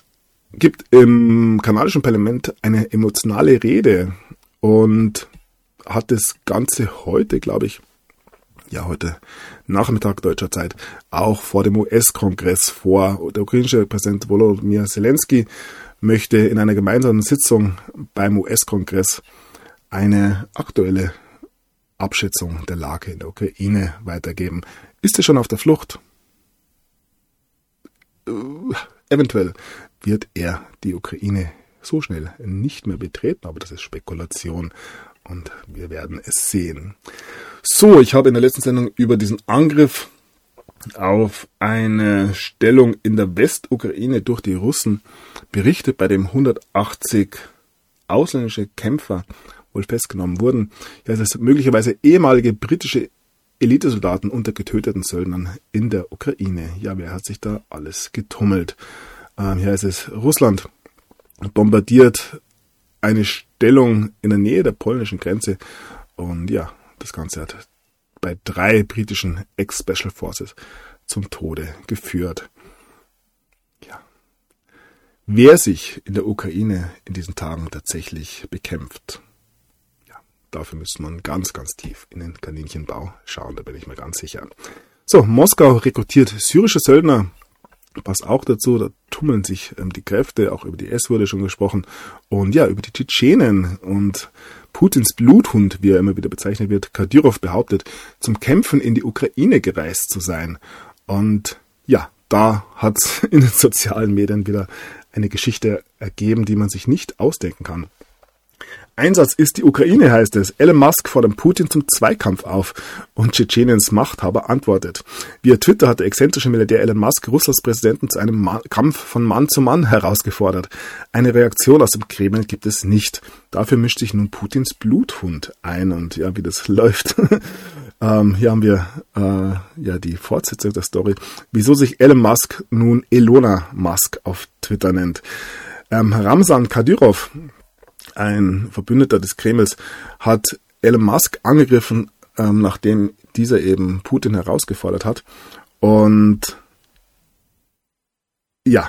im kanadischen Parlament eine emotionale Rede und hat das Ganze heute, glaube ich, heute Nachmittag deutscher Zeit, auch vor dem US-Kongress vor. Der ukrainische Präsident Volodymyr Zelensky möchte in einer gemeinsamen Sitzung beim US-Kongress eine aktuelle Abschätzung der Lage in der Ukraine weitergeben. Ist er schon auf der Flucht? Eventuell wird er die Ukraine so schnell nicht mehr betreten, aber das ist Spekulation und wir werden es sehen. So, ich habe in der letzten Sendung über diesen Angriff auf eine Stellung in der Westukraine durch die Russen berichtet, bei dem 180 ausländische Kämpfer wohl festgenommen wurden. Ja, es ist möglicherweise ehemalige britische Elitesoldaten unter getöteten Söldnern in der Ukraine. Ja, wer hat sich da alles getummelt? Hier ist es, Russland bombardiert eine Stellung in der Nähe der polnischen Grenze und ja, das Ganze hat bei 3 britischen Ex-Special Forces zum Tode geführt. Ja. Wer sich in der Ukraine in diesen Tagen tatsächlich bekämpft, ja, dafür müsste man ganz, ganz tief in den Kaninchenbau schauen, da bin ich mir ganz sicher. So, Moskau rekrutiert syrische Söldner. Passt auch dazu, da tummeln sich die Kräfte, auch über die S wurde schon gesprochen, und ja, über die Tschetschenen und Putins Bluthund, wie er immer wieder bezeichnet wird, Kadyrov, behauptet, zum Kämpfen in die Ukraine gereist zu sein. Und ja, da hat es in den sozialen Medien wieder eine Geschichte ergeben, die man sich nicht ausdenken kann. Einsatz ist die Ukraine, heißt es. Elon Musk fordert Putin zum Zweikampf auf und Tschetscheniens Machthaber antwortet. Via Twitter hat der exzentrische Milliardär Elon Musk Russlands Präsidenten zu einem Kampf von Mann zu Mann herausgefordert. Eine Reaktion aus dem Kreml gibt es nicht. Dafür mischt sich nun Putins Bluthund ein und ja, wie das läuft. Hier haben wir die Fortsetzung der Story. Wieso sich Elon Musk nun Elona Musk auf Twitter nennt. Ramzan Kadyrov, ein Verbündeter des Kremls, hat Elon Musk angegriffen, nachdem dieser eben Putin herausgefordert hat. Und ja,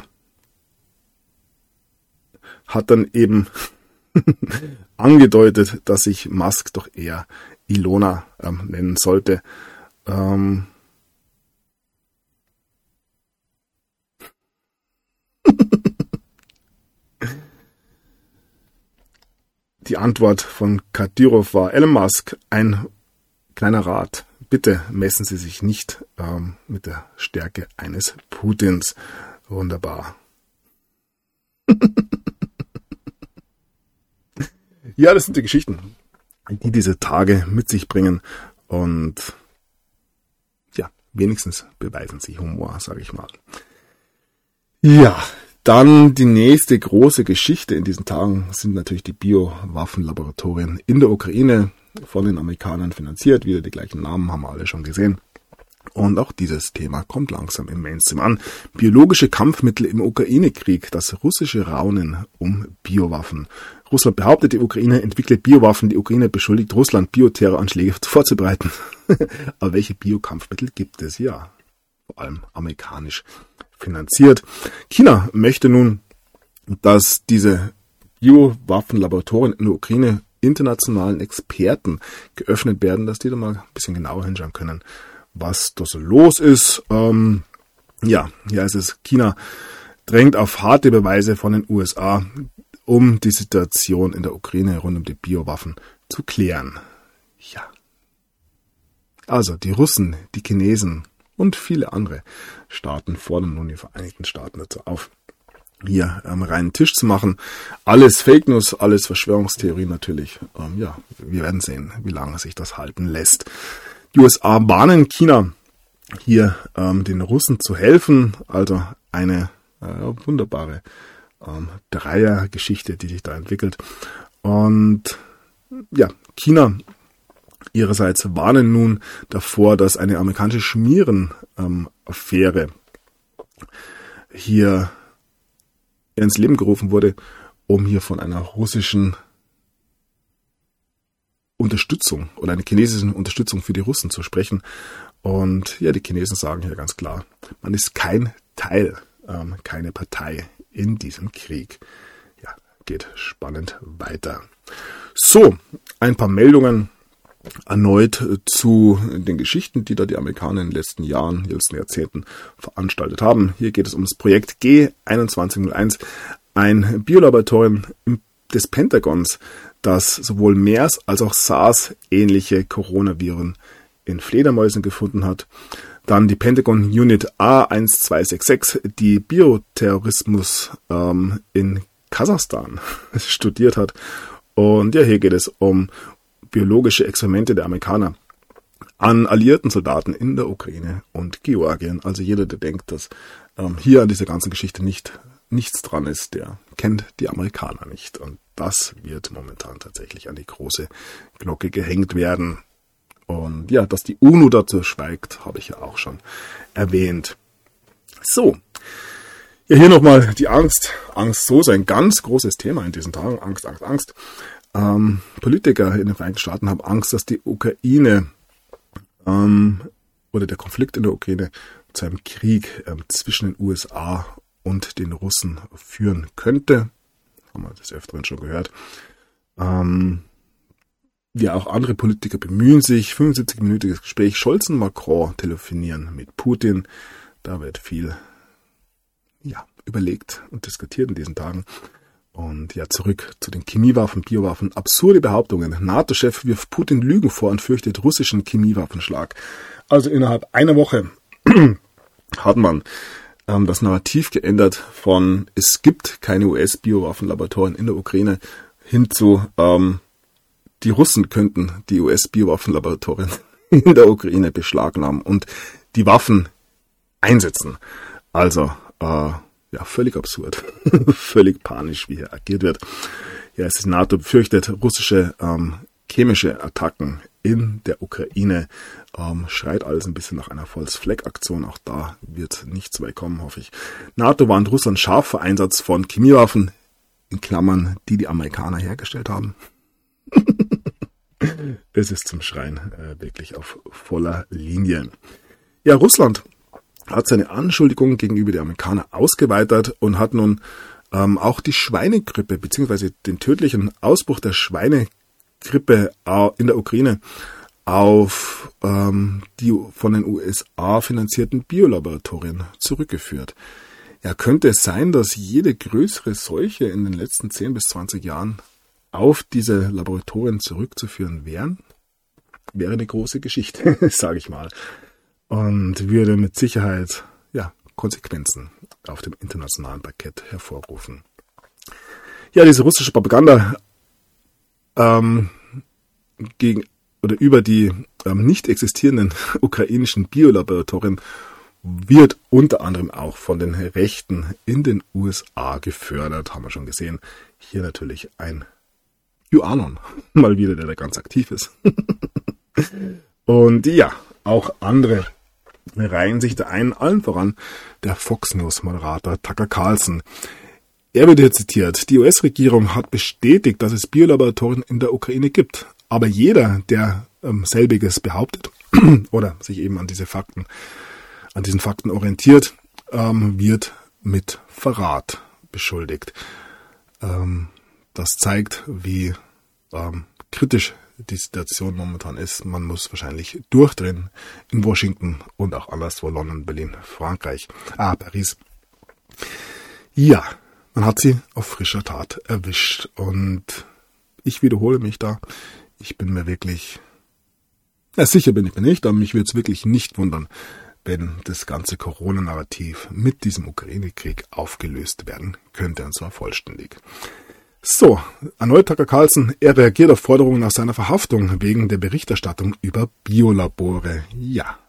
hat dann eben angedeutet, dass sich Musk doch eher Ilona nennen sollte. Die Antwort von Kadyrov war: Elon Musk, ein kleiner Rat. Bitte messen Sie sich nicht mit der Stärke eines Putins. Wunderbar. Ja, das sind die Geschichten, die diese Tage mit sich bringen. Und ja, wenigstens beweisen sie Humor, sage ich mal. Ja, dann die nächste große Geschichte in diesen Tagen sind natürlich die Biowaffenlaboratorien in der Ukraine, von den Amerikanern finanziert. Wieder die gleichen Namen haben wir alle schon gesehen. Und auch dieses Thema kommt langsam im Mainstream an. Biologische Kampfmittel im Ukraine-Krieg, das russische Raunen um Biowaffen. Russland behauptet, die Ukraine entwickle Biowaffen. Die Ukraine beschuldigt Russland, Bioterroranschläge vorzubereiten. Aber welche Biokampfmittel gibt es? Ja, vor allem amerikanisch finanziert. China möchte nun, dass diese Biowaffenlaboratorien in der Ukraine internationalen Experten geöffnet werden, dass die da mal ein bisschen genauer hinschauen können, was da so los ist. Ja, hier ist es, China drängt auf harte Beweise von den USA, um die Situation in der Ukraine rund um die Biowaffen zu klären. Ja. Also die Russen, die Chinesen und viele andere Staaten fordern nun die Vereinigten Staaten dazu auf, hier am reinen Tisch zu machen. Alles Fake News, alles Verschwörungstheorie natürlich. Ja, wir werden sehen, wie lange sich das halten lässt. Die USA warnen China, hier den Russen zu helfen. Also eine wunderbare Dreiergeschichte, die sich da entwickelt. Und ja, China ihrerseits warnen nun davor, dass eine amerikanische Schmieren-Affäre hier ins Leben gerufen wurde, um hier von einer russischen Unterstützung oder einer chinesischen Unterstützung für die Russen zu sprechen. Und ja, die Chinesen sagen hier ganz klar, man ist kein Teil, keine Partei in diesem Krieg. Ja, geht spannend weiter. So, ein paar Meldungen erneut zu den Geschichten, die da die Amerikaner in den letzten Jahren, in den letzten Jahrzehnten veranstaltet haben. Hier geht es um das Projekt G2101, ein Biolaboratorium des Pentagons, das sowohl MERS als auch SARS-ähnliche Coronaviren in Fledermäusen gefunden hat. Dann die Pentagon Unit A1266, die Bioterrorismus in Kasachstan studiert hat. Und ja, hier geht es um biologische Experimente der Amerikaner an alliierten Soldaten in der Ukraine und Georgien. Also jeder, der denkt, dass hier an dieser ganzen Geschichte nichts dran ist, der kennt die Amerikaner nicht. Und das wird momentan tatsächlich an die große Glocke gehängt werden. Und ja, dass die UNO dazu schweigt, habe ich ja auch schon erwähnt. So, ja, hier nochmal die Angst. Angst, so ist ein ganz großes Thema in diesen Tagen. Angst, Angst, Angst. Politiker in den Vereinigten Staaten haben Angst, dass die Ukraine oder der Konflikt in der Ukraine zu einem Krieg zwischen den USA und den Russen führen könnte. Haben wir des Öfteren schon gehört. Ja, auch andere Politiker bemühen sich. 75-minütiges Gespräch. Scholz und Macron telefonieren mit Putin. Da wird viel überlegt und diskutiert in diesen Tagen. Und ja, zurück zu den Chemiewaffen, Biowaffen. Absurde Behauptungen. NATO-Chef wirft Putin Lügen vor und fürchtet russischen Chemiewaffenschlag. Also innerhalb einer Woche hat man das Narrativ geändert von es gibt keine US-Biowaffenlaboratorien in der Ukraine hin zu die Russen könnten die US-Biowaffenlaboratorien in der Ukraine beschlagnahmen und die Waffen einsetzen. Also ja, völlig absurd, völlig panisch, wie hier agiert wird. Ja, es ist NATO befürchtet russische chemische Attacken in der Ukraine. Schreit alles ein bisschen nach einer False-Flag-Aktion. Auch da wird nichts weit kommen, hoffe ich. NATO warnt Russland scharf vor Einsatz von Chemiewaffen, in Klammern, die Amerikaner hergestellt haben. Es ist zum Schreien wirklich auf voller Linie. Ja, Russland hat seine Anschuldigungen gegenüber den Amerikanern ausgeweitet und hat nun auch die Schweinegrippe bzw. den tödlichen Ausbruch der Schweinegrippe in der Ukraine auf die von den USA finanzierten Biolaboratorien zurückgeführt. Ja, könnte es sein, dass jede größere Seuche in den letzten 10 bis 20 Jahren auf diese Laboratorien zurückzuführen wäre eine große Geschichte, sage ich mal. Und würde mit Sicherheit Konsequenzen auf dem internationalen Parkett hervorrufen. Ja, diese russische Propaganda über die nicht existierenden ukrainischen Biolaboratorien wird unter anderem auch von den Rechten in den USA gefördert, haben wir schon gesehen. Hier natürlich ein QAnon, mal wieder, der da ganz aktiv ist. Und ja, auch andere reihen sich da ein, allen voran der Fox News Moderator Tucker Carlson. Er wird hier zitiert: Die US-Regierung hat bestätigt, dass es Biolaboratorien in der Ukraine gibt. Aber jeder, der selbiges behauptet oder sich eben an diesen Fakten orientiert, wird mit Verrat beschuldigt. Das zeigt, wie kritisch die Situation momentan ist. Man muss wahrscheinlich durchdrehen in Washington und auch anderswo, London, Berlin, Frankreich, Paris. Ja, man hat sie auf frischer Tat erwischt und ich wiederhole mich da. Ich bin mir wirklich, sicher bin ich mir nicht, aber mich würde es wirklich nicht wundern, wenn das ganze Corona-Narrativ mit diesem Ukraine-Krieg aufgelöst werden könnte, und zwar vollständig. So, erneut Tucker Carlson, er reagiert auf Forderungen nach seiner Verhaftung wegen der Berichterstattung über Biolabore. Ja.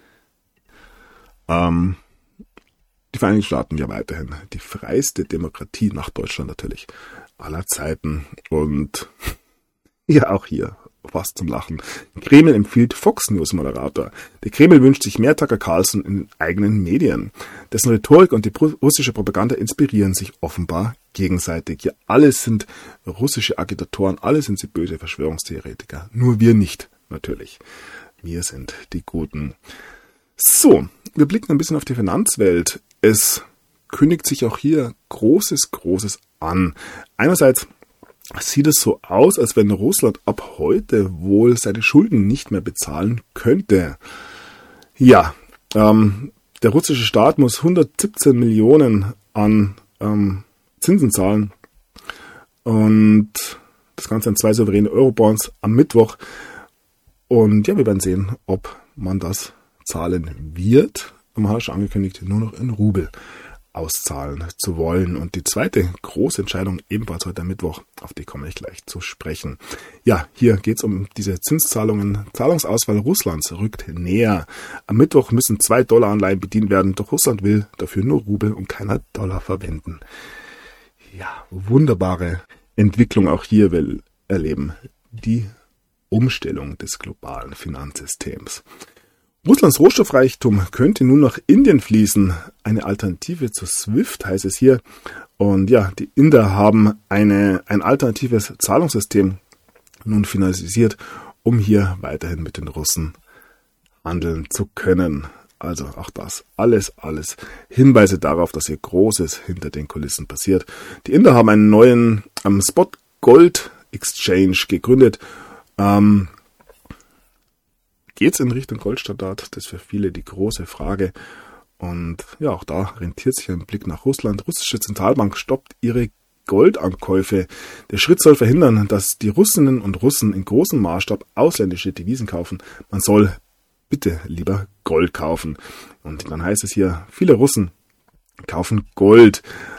Die Vereinigten Staaten ja weiterhin die freiste Demokratie nach Deutschland natürlich aller Zeiten. Und ja, auch hier fast zum Lachen. Kreml empfiehlt Fox News Moderator. Der Kreml wünscht sich mehr Tucker Carlson in den eigenen Medien. Dessen Rhetorik und die russische Propaganda inspirieren sich offenbar gegenseitig. Ja, alles sind russische Agitatoren, alle sind sie böse Verschwörungstheoretiker. Nur wir nicht, natürlich. Wir sind die Guten. So, wir blicken ein bisschen auf die Finanzwelt. Es kündigt sich auch hier Großes an. Einerseits sieht es so aus, als wenn Russland ab heute wohl seine Schulden nicht mehr bezahlen könnte. Ja, der russische Staat muss 117 Millionen an Zinsen zahlen und das Ganze an 2 souveräne Eurobonds am Mittwoch. Und ja, wir werden sehen, ob man das zahlen wird. Man hat schon angekündigt, nur noch in Rubel auszahlen zu wollen. Und die zweite große Entscheidung, ebenfalls heute am Mittwoch, auf die komme ich gleich zu sprechen. Ja, hier geht es um diese Zinszahlungen. Zahlungsausfall Russlands rückt näher. Am Mittwoch müssen 2 Dollar-Anleihen bedient werden, doch Russland will dafür nur Rubel und keiner Dollar verwenden. Ja, wunderbare Entwicklung auch hier will erleben. Die Umstellung des globalen Finanzsystems. Russlands Rohstoffreichtum könnte nun nach Indien fließen. Eine Alternative zu SWIFT heißt es hier. Und ja, die Inder haben ein alternatives Zahlungssystem nun finalisiert, um hier weiterhin mit den Russen handeln zu können. Also auch das, alles Hinweise darauf, dass hier Großes hinter den Kulissen passiert. Die Inder haben einen neuen Spot Gold Exchange gegründet. Geht es in Richtung Goldstandard? Das ist für viele die große Frage. Und ja, auch da rentiert sich ein Blick nach Russland. Russische Zentralbank stoppt ihre Goldankäufe. Der Schritt soll verhindern, dass die Russinnen und Russen in großem Maßstab ausländische Devisen kaufen. Man soll bitte lieber Gold kaufen. Und dann heißt es hier, viele Russen kaufen Gold.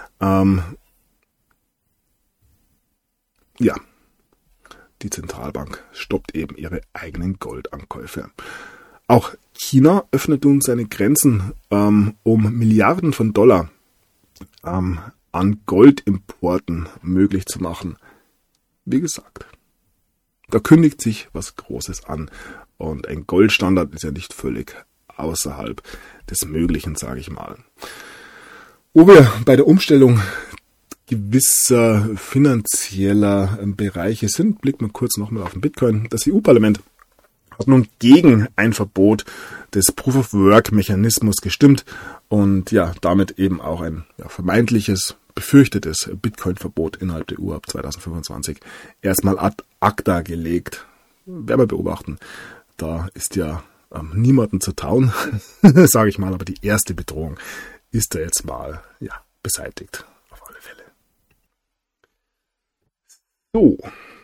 Die Zentralbank stoppt eben ihre eigenen Goldankäufe. Auch China öffnet nun seine Grenzen, um Milliarden von Dollar an Goldimporten möglich zu machen. Wie gesagt, da kündigt sich was Großes an. Und ein Goldstandard ist ja nicht völlig außerhalb des Möglichen, sage ich mal. Wo wir bei der Umstellung gewisser finanzieller Bereiche sind, blicken wir kurz nochmal auf den Bitcoin. Das EU-Parlament hat nun gegen ein Verbot des Proof-of-Work-Mechanismus gestimmt und ja, damit eben auch ein vermeintliches, befürchtetes Bitcoin-Verbot innerhalb der EU ab 2025 erstmal ad acta gelegt. Werden wir beobachten. Da ist ja niemanden zu trauen, sage ich mal, aber die erste Bedrohung ist da jetzt mal beseitigt. So.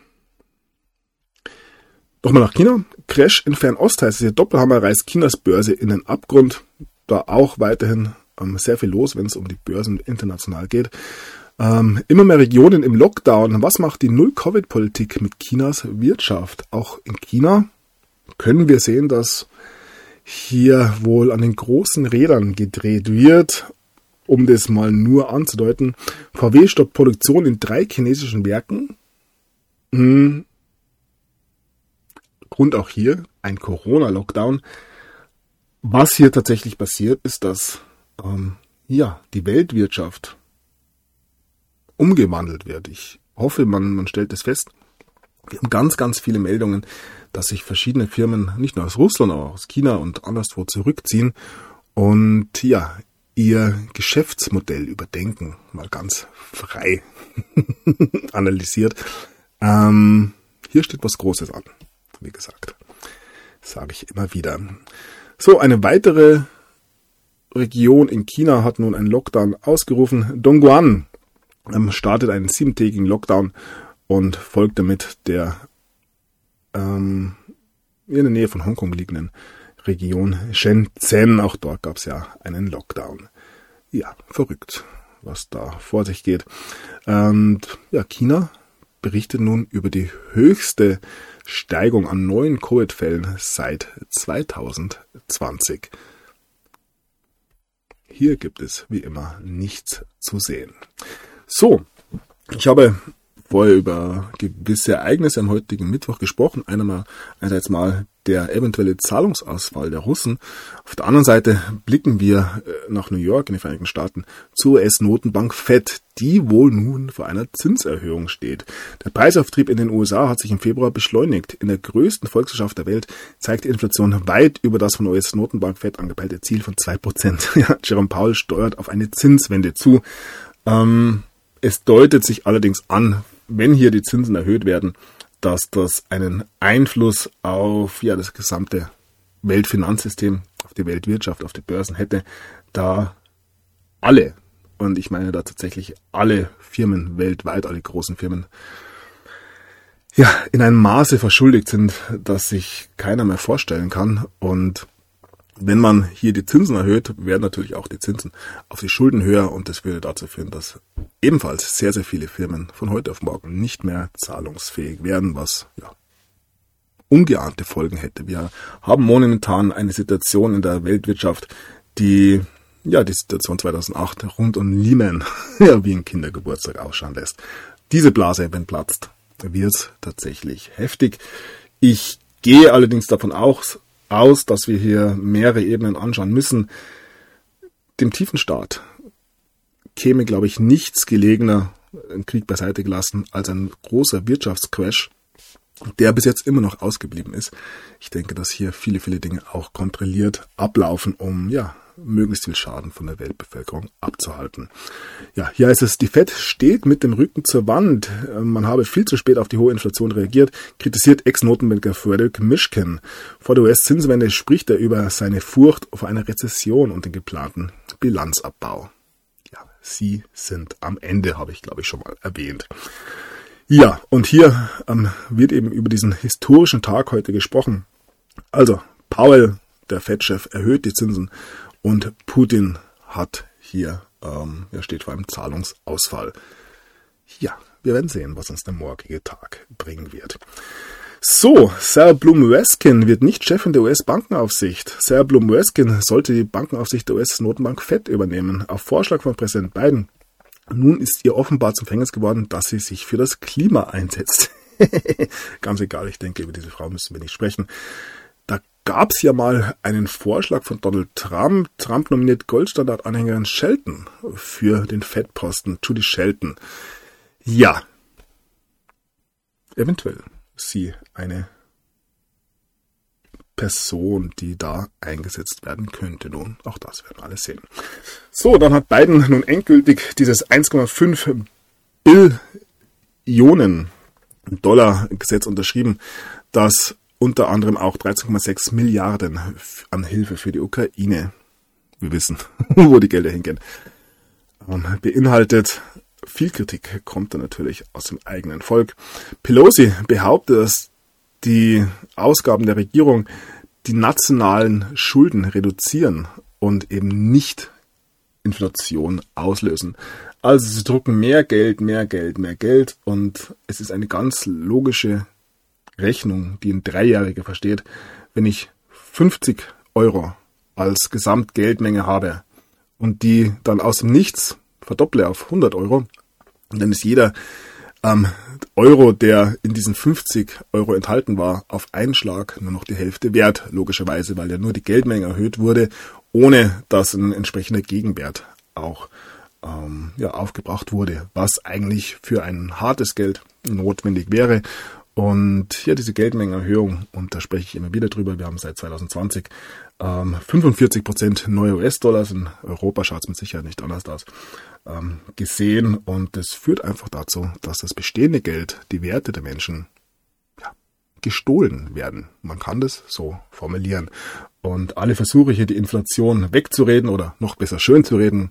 Nochmal nach China. Crash in Fernost heißt es hier. Doppelhammer reißt Chinas Börse in den Abgrund. Da auch weiterhin sehr viel los, wenn es um die Börsen international geht. Immer mehr Regionen im Lockdown. Was macht die Null-Covid-Politik mit Chinas Wirtschaft? Auch in China können wir sehen, dass hier wohl an den großen Rädern gedreht wird. Um das mal nur anzudeuten. VW stoppt Produktion in 3 chinesischen Werken. Grund auch hier ein Corona-Lockdown. Was hier tatsächlich passiert, ist, dass die Weltwirtschaft umgewandelt wird. Ich hoffe, man stellt es fest. Wir haben ganz, ganz viele Meldungen, dass sich verschiedene Firmen nicht nur aus Russland, aber auch aus China und anderswo zurückziehen und ihr Geschäftsmodell überdenken, mal ganz frei analysiert. Hier steht was Großes an, wie gesagt. Das sage ich immer wieder. So, eine weitere Region in China hat nun einen Lockdown ausgerufen. Dongguan startet einen 7-tägigen Lockdown und folgt damit der in der Nähe von Hongkong liegenden Region Shenzhen. Auch dort gab es ja einen Lockdown. Ja, verrückt, was da vor sich geht. Und China berichtet nun über die höchste Steigung an neuen Covid-Fällen seit 2020. Hier gibt es wie immer nichts zu sehen. So, ich habe vorher über gewisse Ereignisse am heutigen Mittwoch gesprochen. Einerseits mal der eventuelle Zahlungsausfall der Russen. Auf der anderen Seite blicken wir nach New York in den Vereinigten Staaten zur US-Notenbank Fed, die wohl nun vor einer Zinserhöhung steht. Der Preisauftrieb in den USA hat sich im Februar beschleunigt. In der größten Volkswirtschaft der Welt zeigt die Inflation weit über das von US-Notenbank Fed angepeilte Ziel von 2%. Jerome Powell steuert auf eine Zinswende zu. Es deutet sich allerdings an, wenn hier die Zinsen erhöht werden, dass das einen Einfluss auf das gesamte Weltfinanzsystem, auf die Weltwirtschaft, auf die Börsen hätte, da alle, und ich meine da tatsächlich alle Firmen weltweit, alle großen Firmen, in einem Maße verschuldet sind, dass sich keiner mehr vorstellen kann. Und wenn man hier die Zinsen erhöht, werden natürlich auch die Zinsen auf die Schulden höher und das würde dazu führen, dass ebenfalls sehr, sehr viele Firmen von heute auf morgen nicht mehr zahlungsfähig werden, was ungeahnte Folgen hätte. Wir haben momentan eine Situation in der Weltwirtschaft, die die Situation 2008 rund um Lehman wie ein Kindergeburtstag ausschauen lässt. Diese Blase, wenn platzt, wird tatsächlich heftig. Ich gehe allerdings davon aus, dass wir hier mehrere Ebenen anschauen müssen. Dem tiefen Staat käme, glaube ich, nichts gelegener, im Krieg beiseite gelassen, als ein großer Wirtschaftscrash, der bis jetzt immer noch ausgeblieben ist. Ich denke, dass hier viele, viele Dinge auch kontrolliert ablaufen, um möglichst viel Schaden von der Weltbevölkerung abzuhalten. Ja, hier heißt es, die Fed steht mit dem Rücken zur Wand. Man habe viel zu spät auf die hohe Inflation reagiert, kritisiert Ex-Notenbanker Frederick Mishkin. Vor der US-Zinswende spricht er über seine Furcht vor einer Rezession und den geplanten Bilanzabbau. Ja, sie sind am Ende, habe ich, glaube ich, schon mal erwähnt. Ja, und hier wird eben über diesen historischen Tag heute gesprochen. Also, Powell, der Fed-Chef, erhöht die Zinsen und Putin hat hier, steht vor einem Zahlungsausfall. Ja, wir werden sehen, was uns der morgige Tag bringen wird. So, Sarah Bloom-Raskin wird nicht Chefin der US-Bankenaufsicht. Sarah Bloom-Raskin sollte die Bankenaufsicht der US-Notenbank Fed übernehmen, auf Vorschlag von Präsident Biden. Nun ist ihr offenbar zum Verhängnis geworden, dass sie sich für das Klima einsetzt. Ganz egal, ich denke, über diese Frau müssen wir nicht sprechen. Da gab es ja mal einen Vorschlag von Donald Trump. Trump nominiert Goldstandard-Anhängerin Shelton für den Fed-Posten, Judy Shelton. Ja, eventuell sie eine Person, die da eingesetzt werden könnte. Nun, auch das werden wir alles sehen. So, dann hat Biden nun endgültig dieses 1,5 Billionen Dollar Gesetz unterschrieben, das unter anderem auch 13,6 Milliarden an Hilfe für die Ukraine, wir wissen, wo die Gelder hingehen, beinhaltet viel Kritik kommt da natürlich aus dem eigenen Volk. Pelosi behauptet, dass die Ausgaben der Regierung die nationalen Schulden reduzieren und eben nicht Inflation auslösen. Also sie drucken mehr Geld und es ist eine ganz logische Rechnung, die ein Dreijähriger versteht. Wenn ich 50 Euro als Gesamtgeldmenge habe und die dann aus dem Nichts verdopple auf 100 Euro, dann ist jeder Euro, der in diesen 50 Euro enthalten war, auf einen Schlag nur noch die Hälfte wert, logischerweise, weil ja nur die Geldmenge erhöht wurde, ohne dass ein entsprechender Gegenwert auch aufgebracht wurde, was eigentlich für ein hartes Geld notwendig wäre. Und ja, diese Geldmengenerhöhung, und da spreche ich immer wieder drüber, wir haben seit 2020 45% neue US-Dollars, in Europa schaut es mit Sicherheit nicht anders aus, gesehen, und das führt einfach dazu, dass das bestehende Geld, die Werte der Menschen, gestohlen werden. Man kann das so formulieren. Und alle Versuche, hier die Inflation wegzureden oder noch besser schön zu reden,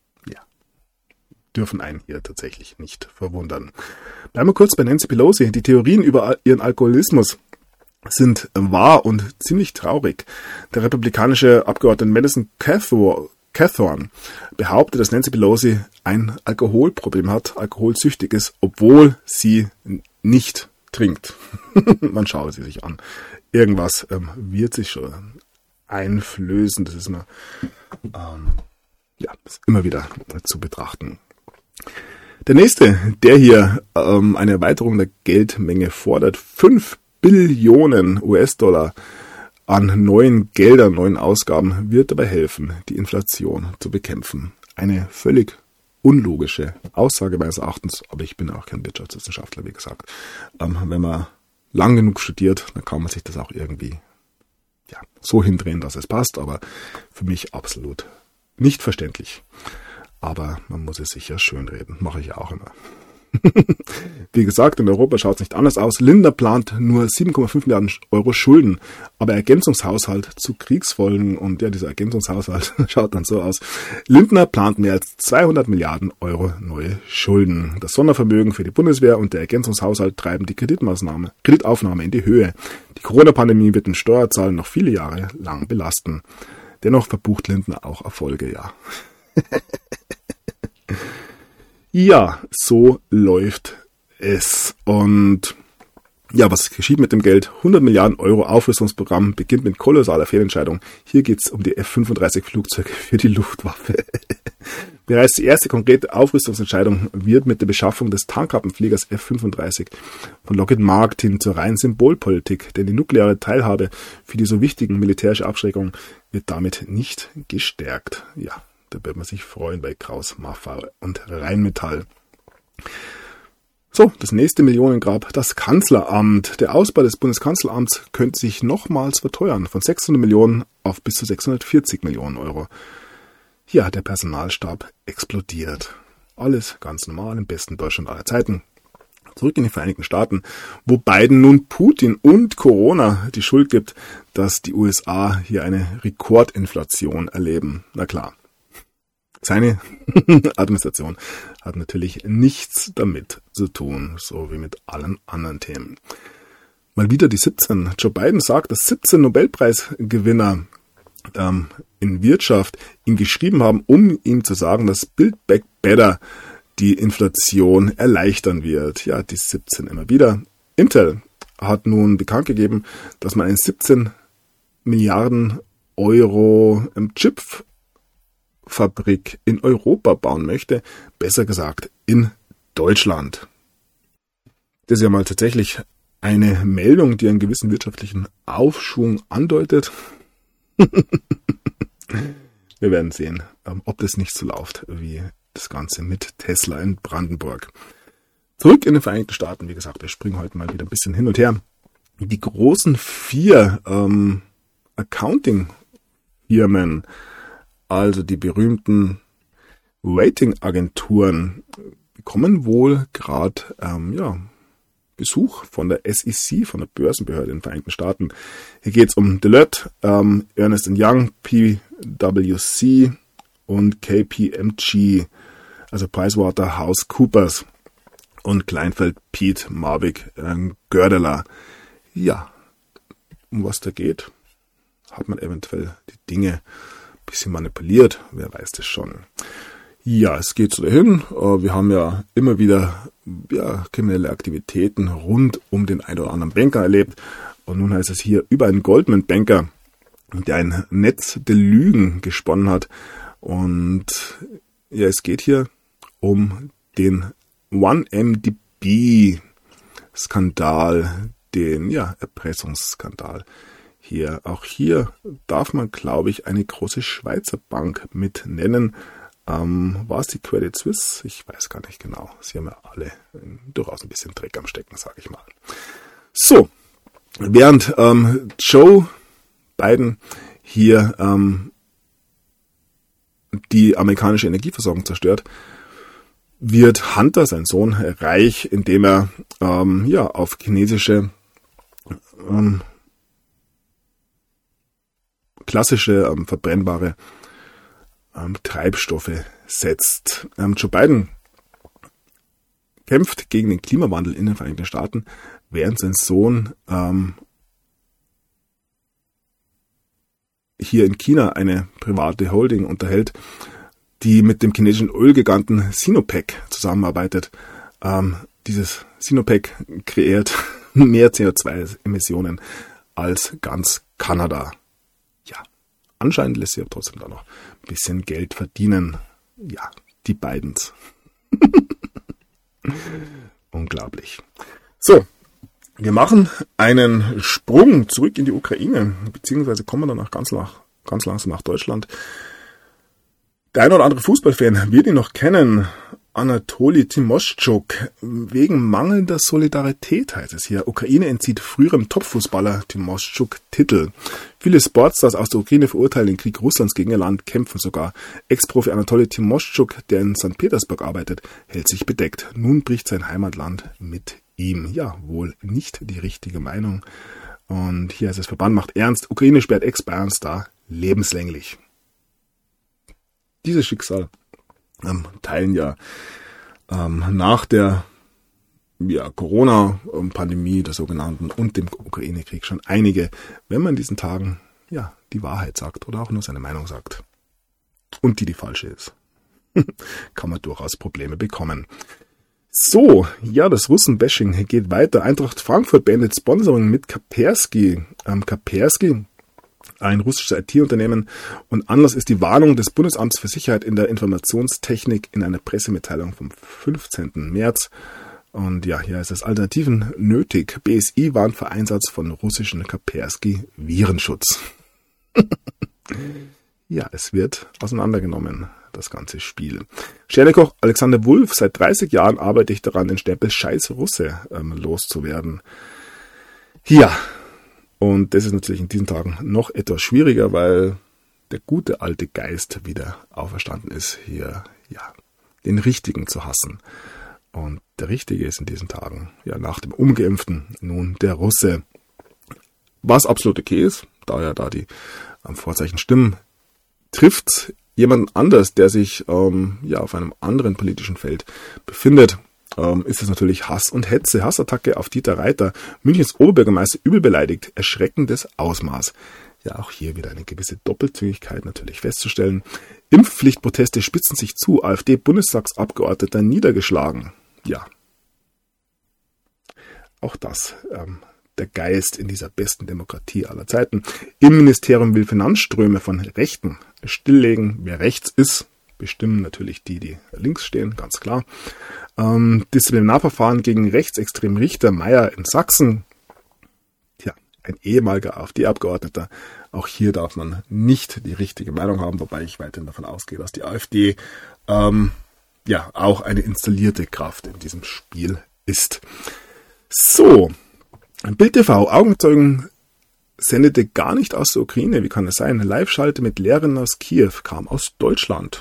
dürfen einen hier tatsächlich nicht verwundern. Bleiben wir kurz bei Nancy Pelosi. Die Theorien über ihren Alkoholismus sind wahr und ziemlich traurig. Der republikanische Abgeordnete Madison Cawthorn behauptet, dass Nancy Pelosi ein Alkoholproblem hat, alkoholsüchtig ist, obwohl sie nicht trinkt. Man schaue sie sich an. Irgendwas wird sich schon einflößen. Das ist ist immer wieder zu betrachten. Der nächste, der hier eine Erweiterung der Geldmenge fordert, 5 Billionen US-Dollar an neuen Geldern, neuen Ausgaben, wird dabei helfen, die Inflation zu bekämpfen. Eine völlig unlogische Aussage meines Erachtens, aber ich bin auch kein Wirtschaftswissenschaftler, wie gesagt. Wenn man lang genug studiert, dann kann man sich das auch irgendwie so hindrehen, dass es passt, aber für mich absolut nicht verständlich. Aber man muss es sicher schönreden. Mache ich ja auch immer. Wie gesagt, in Europa schaut es nicht anders aus. Lindner plant nur 7,5 Milliarden Euro Schulden, aber Ergänzungshaushalt zu Kriegsfolgen. Und ja, dieser Ergänzungshaushalt schaut dann so aus. Lindner plant mehr als 200 Milliarden Euro neue Schulden. Das Sondervermögen für die Bundeswehr und der Ergänzungshaushalt treiben die Kreditaufnahme in die Höhe. Die Corona-Pandemie wird den Steuerzahler noch viele Jahre lang belasten. Dennoch verbucht Lindner auch Erfolge, ja. Ja, so läuft es. Und ja, was geschieht mit dem Geld? 100 Milliarden Euro Aufrüstungsprogramm beginnt mit kolossaler Fehlentscheidung. Hier geht es um die F-35 Flugzeuge für die Luftwaffe. Bereits die erste konkrete Aufrüstungsentscheidung wird mit der Beschaffung des Tankrappenfliegers F-35 von Lockheed Martin zur reinen Symbolpolitik, denn die nukleare Teilhabe für die so wichtigen militärische Abschreckung wird damit nicht gestärkt. Ja, da wird man sich freuen bei Kraus, Maffei und Rheinmetall. So, das nächste Millionengrab, das Kanzleramt. Der Ausbau des Bundeskanzleramts könnte sich nochmals verteuern, von 600 Millionen auf bis zu 640 Millionen Euro. Ja, der Personalstab explodiert. Alles ganz normal, im besten Deutschland aller Zeiten. Zurück in die Vereinigten Staaten, wo Biden nun Putin und Corona die Schuld gibt, dass die USA hier eine Rekordinflation erleben. Na klar. Seine Administration hat natürlich nichts damit zu tun, so wie mit allen anderen Themen. Mal wieder die 17. Joe Biden sagt, dass 17 Nobelpreisgewinner in Wirtschaft ihm geschrieben haben, um ihm zu sagen, dass Build Back Better die Inflation erleichtern wird. Ja, die 17 immer wieder. Intel hat nun bekannt gegeben, dass man eine 17 Milliarden Euro Chipfabrik in Europa bauen möchte, besser gesagt in Deutschland. Das ist ja mal tatsächlich eine Meldung, die einen gewissen wirtschaftlichen Aufschwung andeutet. Wir werden sehen, ob das nicht so läuft wie das Ganze mit Tesla in Brandenburg. Zurück in den Vereinigten Staaten, wie gesagt, wir springen heute mal wieder ein bisschen hin und her. Die großen 4 Accounting-Firmen, also die berühmten Rating-Agenturen, bekommen wohl gerade Besuch von der SEC, von der Börsenbehörde in den Vereinigten Staaten. Hier geht es um Deloitte, Ernst & Young, PwC und KPMG. also PricewaterhouseCoopers und Kleinfeld Piet Marwick Gördeler. Ja, um was da geht, hat man eventuell die Dinge ein bisschen manipuliert, wer weiß das schon. Ja, es geht so dahin. Wir haben ja immer wieder kriminelle Aktivitäten rund um den einen oder anderen Banker erlebt. Und nun heißt es hier über einen Goldman-Banker, der ein Netz der Lügen gesponnen hat. Und ja, es geht hier um den 1MDB-Skandal, den Erpressungsskandal. Auch hier darf man, glaube ich, eine große Schweizer Bank mit nennen. War es die Credit Suisse? Ich weiß gar nicht genau. Sie haben ja alle durchaus ein bisschen Dreck am Stecken, sage ich mal. So, während Joe Biden hier die amerikanische Energieversorgung zerstört, wird Hunter, sein Sohn, reich, indem er auf chinesische klassische verbrennbare Treibstoffe setzt. Joe Biden kämpft gegen den Klimawandel in den Vereinigten Staaten, während sein Sohn hier in China eine private Holding unterhält, die mit dem chinesischen Ölgiganten Sinopec zusammenarbeitet. Dieses Sinopec kreiert mehr CO2-Emissionen als ganz Kanada. Ja, anscheinend lässt sich aber trotzdem da noch ein bisschen Geld verdienen. Ja, die Bidens. Unglaublich. So, wir machen einen Sprung zurück in die Ukraine, beziehungsweise kommen dann ganz langsam nach Deutschland. Der ein oder andere Fußballfan wird ihn noch kennen. Anatoli Timoschuk. Wegen mangelnder Solidarität heißt es hier. Ukraine entzieht früherem Topfußballer Timoschuk Titel. Viele Sportstars aus der Ukraine verurteilen den Krieg Russlands gegen ihr Land, kämpfen sogar. Ex-Profi Anatoli Timoschuk, der in St. Petersburg arbeitet, hält sich bedeckt. Nun bricht sein Heimatland mit ihm. Ja, wohl nicht die richtige Meinung. Und hier heißt es, Verband macht ernst. Ukraine sperrt Ex-Bayern-Star lebenslänglich. Dieses Schicksal teilen nach der Corona-Pandemie, der sogenannten, und dem Ukraine-Krieg schon einige, wenn man in diesen Tagen die Wahrheit sagt oder auch nur seine Meinung sagt und die falsche ist, kann man durchaus Probleme bekommen. So, das Russen-Bashing geht weiter. Eintracht Frankfurt beendet Sponsoring mit Kaspersky. Kaspersky, ein russisches IT-Unternehmen, und Anlass ist die Warnung des Bundesamts für Sicherheit in der Informationstechnik in einer Pressemitteilung vom 15. März. Und hier ist es Alternativen nötig. BSI warnt vor Einsatz von russischen Kaspersky-Virenschutz. Es wird auseinandergenommen, das ganze Spiel. Sternekoch Alexander Wulff, seit 30 Jahren arbeite ich daran, den Stempel Scheiß Russe loszuwerden. Und das ist natürlich in diesen Tagen noch etwas schwieriger, weil der gute alte Geist wieder auferstanden ist, hier den Richtigen zu hassen. Und der Richtige ist in diesen Tagen, nach dem Ungeimpften, nun der Russe. Was absolut okay ist, da die Vorzeichen stimmen, trifft jemand anders, der sich auf einem anderen politischen Feld befindet, ist es natürlich Hass und Hetze. Hassattacke auf Dieter Reiter, Münchens Oberbürgermeister, übel beleidigt, erschreckendes Ausmaß. Auch hier wieder eine gewisse Doppelzügigkeit natürlich festzustellen. Impfpflichtproteste spitzen sich zu, AfD-Bundestagsabgeordneter niedergeschlagen. Auch das, der Geist in dieser besten Demokratie aller Zeiten. Innenministerium will Finanzströme von Rechten stilllegen. Wer rechts ist, bestimmen natürlich die links stehen, ganz klar. Disziplinarverfahren gegen rechtsextremen Richter Meyer in Sachsen. Ein ehemaliger AfD-Abgeordneter. Auch hier darf man nicht die richtige Meinung haben, wobei ich weiterhin davon ausgehe, dass die AfD auch eine installierte Kraft in diesem Spiel ist. So, Bild TV, Augenzeugen sendete gar nicht aus der Ukraine. Wie kann es sein? Live-Schalte mit Lehrern aus Kiew kam aus Deutschland.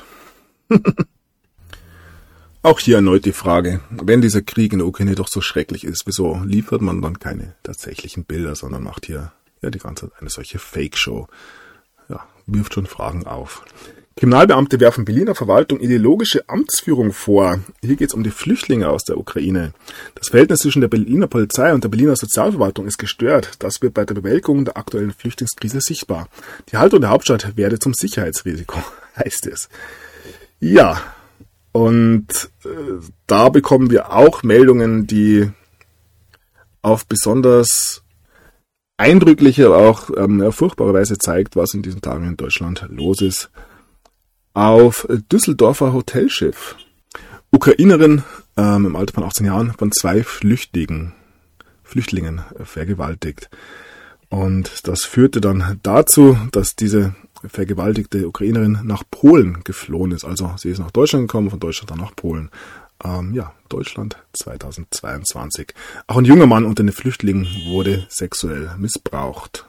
Auch hier erneut die Frage, wenn dieser Krieg in der Ukraine doch so schrecklich ist, wieso liefert man dann keine tatsächlichen Bilder, sondern macht hier die ganze Zeit eine solche Fake-Show? Wirft schon Fragen auf. Kriminalbeamte werfen Berliner Verwaltung ideologische Amtsführung vor. Hier geht es um die Flüchtlinge aus der Ukraine. Das Verhältnis zwischen der Berliner Polizei und der Berliner Sozialverwaltung ist gestört. Das wird bei der Bewältigung der aktuellen Flüchtlingskrise sichtbar. Die Haltung der Hauptstadt werde zum Sicherheitsrisiko, heißt es. Ja, und da bekommen wir auch Meldungen, die auf besonders eindrückliche, aber auch furchtbare Weise zeigt, was in diesen Tagen in Deutschland los ist. Auf Düsseldorfer Hotelschiff. Ukrainerin im Alter von 18 Jahren von 2 Flüchtlingen vergewaltigt. Und das führte dann dazu, dass diese vergewaltigte Ukrainerin nach Polen geflohen ist. Also sie ist nach Deutschland gekommen, von Deutschland dann nach Polen. Deutschland 2022. Auch ein junger Mann unter den Flüchtlingen wurde sexuell missbraucht.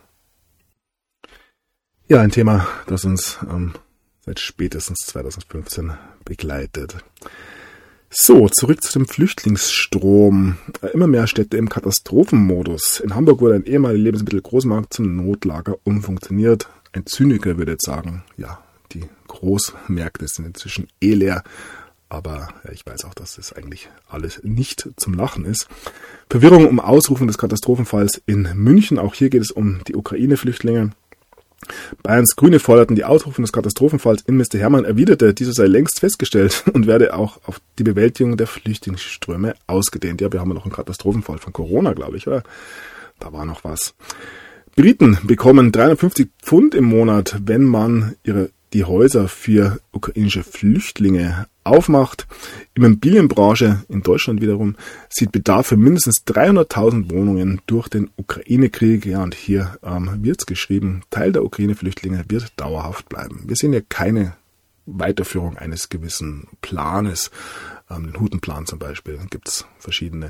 Ja, ein Thema, das uns seit spätestens 2015 begleitet. So, zurück zu dem Flüchtlingsstrom. Immer mehr Städte im Katastrophenmodus. In Hamburg wurde ein ehemaliger Lebensmittelgroßmarkt zum Notlager umfunktioniert. Ein Zyniker würde jetzt sagen, ja, die Großmärkte sind inzwischen leer. Aber ja, ich weiß auch, dass das eigentlich alles nicht zum Lachen ist. Verwirrung um Ausrufung des Katastrophenfalls in München. Auch hier geht es um die Ukraine-Flüchtlinge. Bayerns Grüne forderten die Ausrufung des Katastrophenfalls. Innenminister Hermann erwiderte, dieser sei längst festgestellt und werde auch auf die Bewältigung der Flüchtlingsströme ausgedehnt. Ja, wir haben ja noch einen Katastrophenfall von Corona, glaube ich, oder? Da war noch was. Briten bekommen 350 Pfund im Monat, wenn man die Häuser für ukrainische Flüchtlinge aufmacht. Immobilienbranche in Deutschland wiederum sieht Bedarf für mindestens 300.000 Wohnungen durch den Ukraine-Krieg. Ja, und hier wird es geschrieben, Teil der Ukraine-Flüchtlinge wird dauerhaft bleiben. Wir sehen ja keine Weiterführung eines gewissen Planes. Den Hutenplan zum Beispiel, gibt es verschiedene.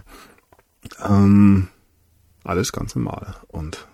Alles ganz normal und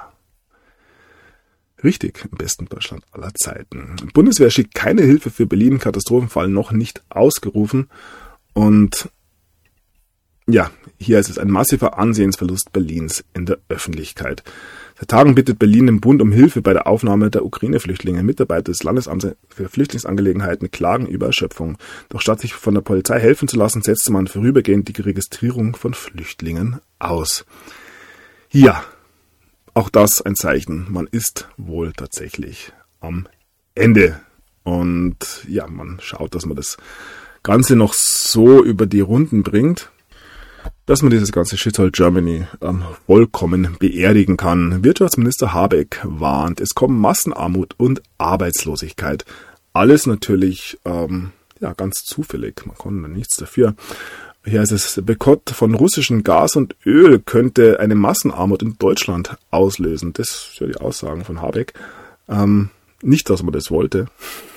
richtig, im besten Deutschland aller Zeiten. Die Bundeswehr schickt keine Hilfe für Berlin, Katastrophenfall noch nicht ausgerufen. Und ja, hier ist es ein massiver Ansehensverlust Berlins in der Öffentlichkeit. Seit Tagen bittet Berlin den Bund um Hilfe bei der Aufnahme der Ukraine-Flüchtlinge. Mitarbeiter des Landesamts für Flüchtlingsangelegenheiten klagen über Erschöpfung. Doch statt sich von der Polizei helfen zu lassen, setzte man vorübergehend die Registrierung von Flüchtlingen aus. Ja, auch das ein Zeichen. Man ist wohl tatsächlich am Ende. Und ja, man schaut, dass man das Ganze noch so über die Runden bringt, dass man dieses ganze Shithole Germany vollkommen beerdigen kann. Wirtschaftsminister Habeck warnt, es kommen Massenarmut und Arbeitslosigkeit. Alles natürlich ganz zufällig. Man konnte nichts dafür. Hier ist es, Boykott von russischem Gas und Öl könnte eine Massenarmut in Deutschland auslösen. Das sind ja die Aussagen von Habeck. Nicht, dass man das wollte,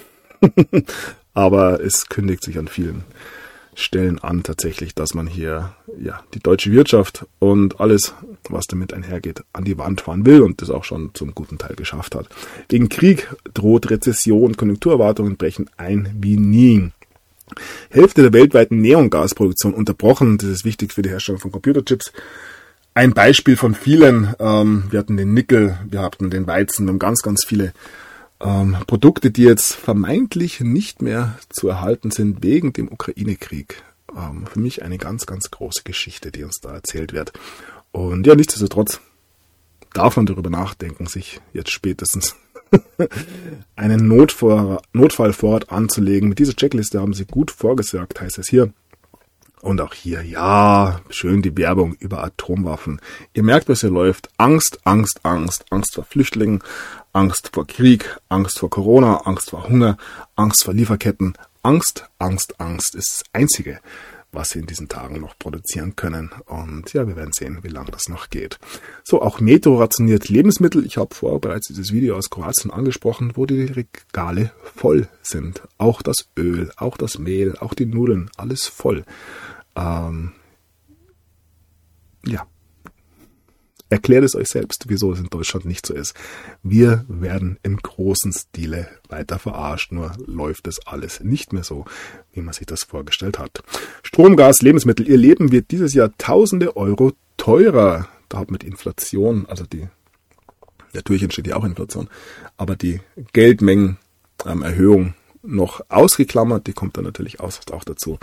aber es kündigt sich an vielen Stellen an tatsächlich, dass man hier die deutsche Wirtschaft und alles, was damit einhergeht, an die Wand fahren will und das auch schon zum guten Teil geschafft hat. Wegen Krieg droht Rezession, Konjunkturerwartungen brechen ein wie nie. Hälfte der weltweiten Neongasproduktion unterbrochen. Das ist wichtig für die Herstellung von Computerchips. Ein Beispiel von vielen. Wir hatten den Nickel, wir hatten den Weizen, wir haben ganz, ganz viele Produkte, die jetzt vermeintlich nicht mehr zu erhalten sind wegen dem Ukraine-Krieg. Für mich eine ganz, ganz große Geschichte, die uns da erzählt wird. Und ja, nichtsdestotrotz darf man darüber nachdenken, sich jetzt spätestens einen Notfallvorrat anzulegen. Mit dieser Checkliste haben sie gut vorgesorgt, heißt es hier. Und auch hier, ja, schön die Werbung über Atomwaffen. Ihr merkt, was hier läuft. Angst, Angst, Angst. Angst vor Flüchtlingen, Angst vor Krieg, Angst vor Corona, Angst vor Hunger, Angst vor Lieferketten. Angst, Angst, Angst ist das Einzige, was sie in diesen Tagen noch produzieren können. Und ja, wir werden sehen, wie lange das noch geht. So, auch Metro rationiert Lebensmittel. Ich habe vorher bereits dieses Video aus Kroatien angesprochen, wo die Regale voll sind. Auch das Öl, auch das Mehl, auch die Nudeln, alles voll. Erklärt es euch selbst, wieso es in Deutschland nicht so ist. Wir werden im großen Stile weiter verarscht, nur läuft es alles nicht mehr so, wie man sich das vorgestellt hat. Strom, Gas, Lebensmittel, ihr Leben wird dieses Jahr tausende Euro teurer. Da hat mit Inflation, also natürlich entsteht ja auch Inflation, aber die Geldmengenerhöhung noch ausgeklammert, die kommt dann natürlich auch dazu.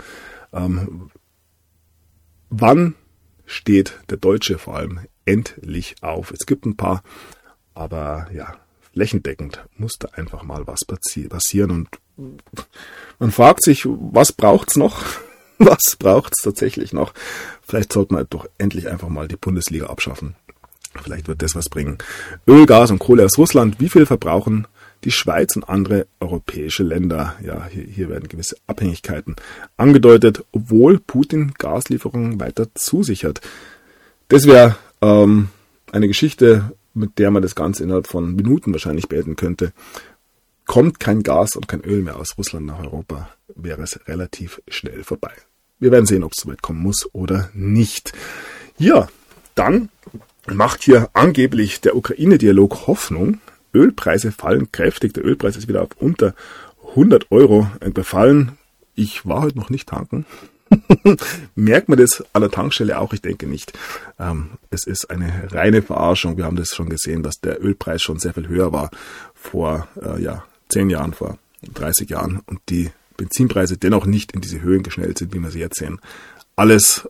Wann steht der Deutsche vor allem endlich auf? Es gibt ein paar, aber ja, flächendeckend muss da einfach mal was passieren. Und man fragt sich, was braucht's noch? Was braucht's tatsächlich noch? Vielleicht sollte man doch endlich einfach mal die Bundesliga abschaffen. Vielleicht wird das was bringen. Öl, Gas und Kohle aus Russland. Wie viel verbrauchen die Schweiz und andere europäische Länder? Ja, hier werden gewisse Abhängigkeiten angedeutet, obwohl Putin Gaslieferungen weiter zusichert. Das wäre eine Geschichte, mit der man das Ganze innerhalb von Minuten wahrscheinlich beenden könnte. Kommt kein Gas und kein Öl mehr aus Russland nach Europa, wäre es relativ schnell vorbei. Wir werden sehen, ob es so weit kommen muss oder nicht. Ja, dann macht hier angeblich der Ukraine-Dialog Hoffnung. Ölpreise fallen kräftig. Der Ölpreis ist wieder auf unter 100 Euro gefallen. Ich war heute noch nicht tanken. Merkt man das an der Tankstelle auch? Ich denke nicht. Es ist eine reine Verarschung. Wir haben das schon gesehen, dass der Ölpreis schon sehr viel höher war vor 10 Jahren, vor 30 Jahren und die Benzinpreise dennoch nicht in diese Höhen geschnellt sind, wie wir sie jetzt sehen. Alles,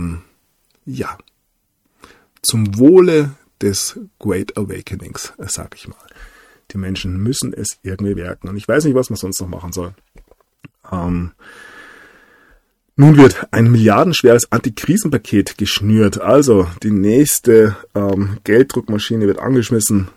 zum Wohle des Great Awakenings, sag ich mal. Die Menschen müssen es irgendwie merken. Und ich weiß nicht, was man sonst noch machen soll. Nun wird ein milliardenschweres Antikrisenpaket geschnürt. Also die nächste Gelddruckmaschine wird angeschmissen.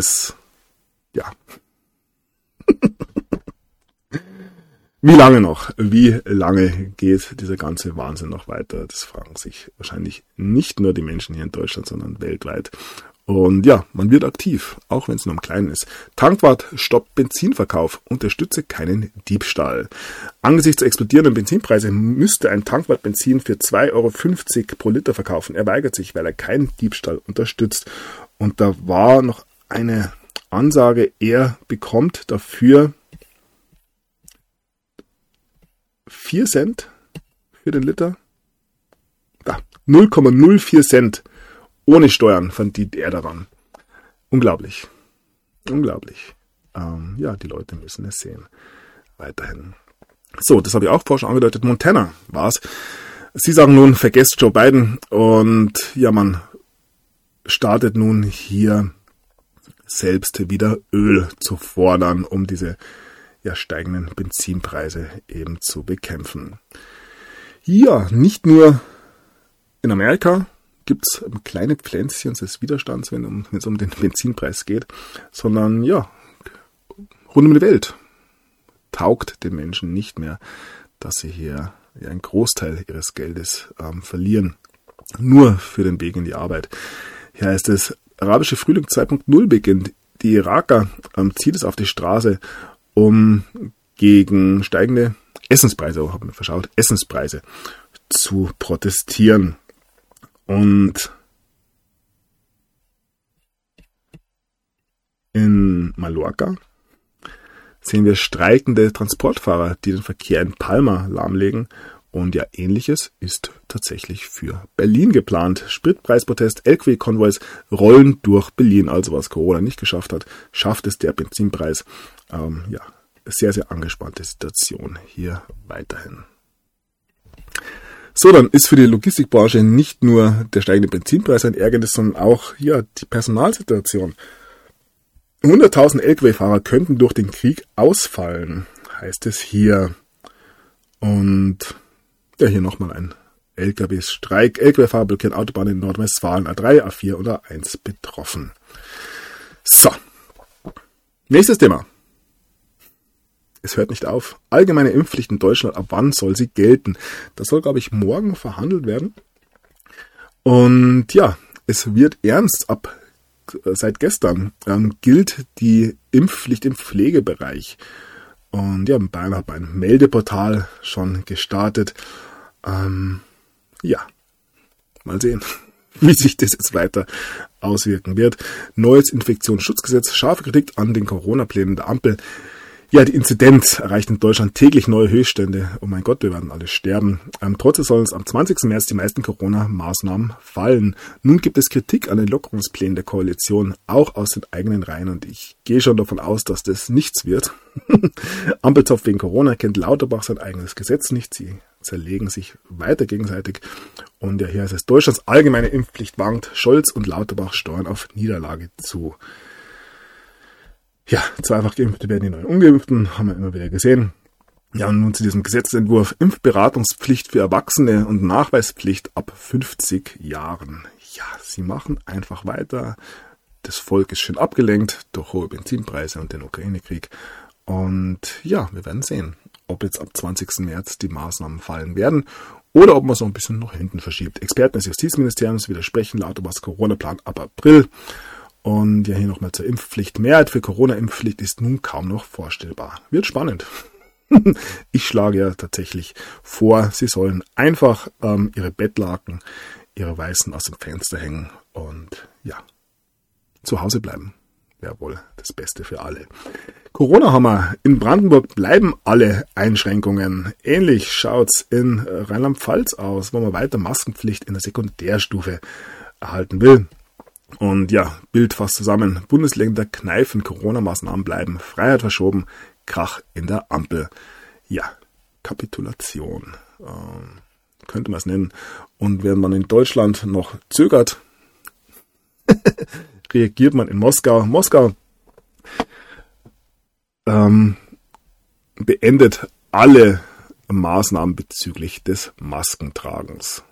Wie lange noch? Wie lange geht dieser ganze Wahnsinn noch weiter? Das fragen sich wahrscheinlich nicht nur die Menschen hier in Deutschland, sondern weltweit. Und ja, man wird aktiv, auch wenn es nur im Kleinen ist. Tankwart stoppt Benzinverkauf, unterstütze keinen Diebstahl. Angesichts der explodierenden Benzinpreise müsste ein Tankwart Benzin für 2,50 Euro pro Liter verkaufen. Er weigert sich, weil er keinen Diebstahl unterstützt. Und da war noch eine Ansage, er bekommt dafür 4 Cent für den Liter. 0,04 Cent ohne Steuern verdient er daran. Unglaublich. Unglaublich. Die Leute müssen es sehen. Weiterhin. So, das habe ich auch vorher schon angedeutet. Montana war es. Sie sagen nun, vergesst Joe Biden. Und ja, man startet nun hier selbst wieder Öl zu fordern, um diese steigenden Benzinpreise eben zu bekämpfen. Ja, nicht nur in Amerika gibt es kleine Pflänzchen des Widerstands, wenn es um den Benzinpreis geht, sondern rund um die Welt taugt den Menschen nicht mehr, dass sie hier einen Großteil ihres Geldes verlieren, nur für den Weg in die Arbeit. Hier heißt es, arabische Frühling 2.0 beginnt. Die Iraker zieht es auf die Straße, um gegen steigende Essenspreise zu protestieren. Und in Mallorca sehen wir streikende Transportfahrer, die den Verkehr in Palma lahmlegen. Und ja, Ähnliches ist tatsächlich für Berlin geplant. Spritpreisprotest, LKW-Konvois rollen durch Berlin. Also was Corona nicht geschafft hat, schafft es der Benzinpreis. Sehr, sehr angespannte Situation hier weiterhin. So, dann ist für die Logistikbranche nicht nur der steigende Benzinpreis ein Ärgernis, sondern auch die Personalsituation. 100.000 LKW-Fahrer könnten durch den Krieg ausfallen, heißt es hier. Und hier nochmal ein LKW-Streik. LKW-Fahrer blockieren Autobahnen in Nordrhein-Westfalen, A3, A4 oder A1 betroffen. So, nächstes Thema. Es hört nicht auf. Allgemeine Impfpflicht in Deutschland, ab wann soll sie gelten? Das soll, glaube ich, morgen verhandelt werden. Und es wird ernst. Seit gestern gilt die Impfpflicht im Pflegebereich. Und in Bayern hat ein Meldeportal schon gestartet. Mal sehen, wie sich das jetzt weiter auswirken wird. Neues Infektionsschutzgesetz, scharfe Kritik an den Corona-Plänen der Ampel. Ja, die Inzidenz erreicht in Deutschland täglich neue Höchststände. Oh mein Gott, wir werden alle sterben. Trotzdem sollen es am 20. März die meisten Corona-Maßnahmen fallen. Nun gibt es Kritik an den Lockerungsplänen der Koalition, auch aus den eigenen Reihen. Und ich gehe schon davon aus, dass das nichts wird. Ampelzopf wegen Corona kennt Lauterbach sein eigenes Gesetz nicht. Sie zerlegen sich weiter gegenseitig. Und ja, hier heißt es, Deutschlands allgemeine Impfpflicht wankt. Scholz und Lauterbach steuern auf Niederlage zu. Ja, zweifach Geimpfte werden die neuen Ungeimpften, haben wir immer wieder gesehen. Ja, und nun zu diesem Gesetzentwurf Impfberatungspflicht für Erwachsene und Nachweispflicht ab 50 Jahren. Ja, sie machen einfach weiter. Das Volk ist schön abgelenkt durch hohe Benzinpreise und den Ukraine-Krieg. Und ja, wir werden sehen, ob jetzt ab 20. März die Maßnahmen fallen werden oder ob man es noch ein bisschen nach hinten verschiebt. Experten des Justizministeriums widersprechen Lauterbachs Corona-Plan ab April. Und ja, hier nochmal zur Impfpflicht. Mehrheit für Corona-Impfpflicht ist nun kaum noch vorstellbar. Wird spannend. Ich schlage ja tatsächlich vor, Sie sollen einfach Ihre Bettlaken, Ihre Weißen aus dem Fenster hängen und ja, zu Hause bleiben. Wäre wohl das Beste für alle. Corona-Hammer. In Brandenburg bleiben alle Einschränkungen. Ähnlich schaut's in Rheinland-Pfalz aus, wo man weiter Maskenpflicht in der Sekundärstufe erhalten will. Und ja, Bild fasst zusammen. Bundesländer kneifen, Corona-Maßnahmen bleiben, Freiheit verschoben, Krach in der Ampel. Ja, Kapitulation, könnte man es nennen. Und während man in Deutschland noch zögert, reagiert man in Moskau. Moskau beendet alle Maßnahmen bezüglich des Maskentragens.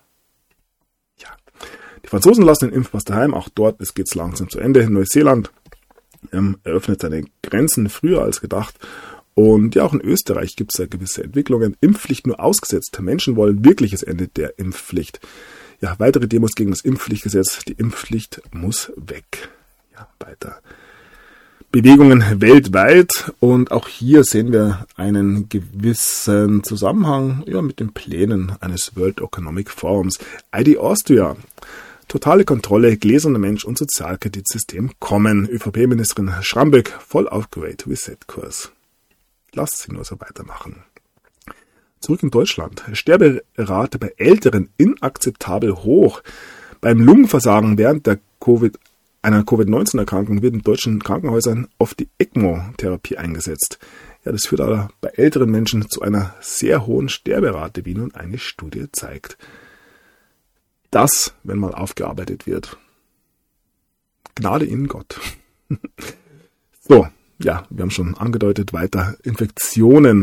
Die Franzosen lassen den Impfpass daheim, auch dort geht es langsam zu Ende. Neuseeland eröffnet seine Grenzen früher als gedacht. Und ja, auch in Österreich gibt es ja gewisse Entwicklungen. Impfpflicht nur ausgesetzt. Menschen wollen wirkliches Ende der Impfpflicht. Ja, weitere Demos gegen das Impfpflichtgesetz. Die Impfpflicht muss weg. Ja, weiter. Bewegungen weltweit. Und auch hier sehen wir einen gewissen Zusammenhang mit den Plänen eines World Economic Forums. ID Austria. Totale Kontrolle, gläserner Mensch und Sozialkreditsystem kommen. ÖVP-Ministerin Schramböck voll auf Great Reset-Kurs. Lasst sie nur so weitermachen. Zurück in Deutschland. Sterberate bei Älteren inakzeptabel hoch. Beim Lungenversagen während einer Covid-19-Erkrankung wird in deutschen Krankenhäusern oft die ECMO-Therapie eingesetzt. Ja, das führt aber bei älteren Menschen zu einer sehr hohen Sterberate, wie nun eine Studie zeigt. Das, wenn mal aufgearbeitet wird. Gnade Ihnen Gott. So, ja, wir haben schon angedeutet, weiter Infektionen.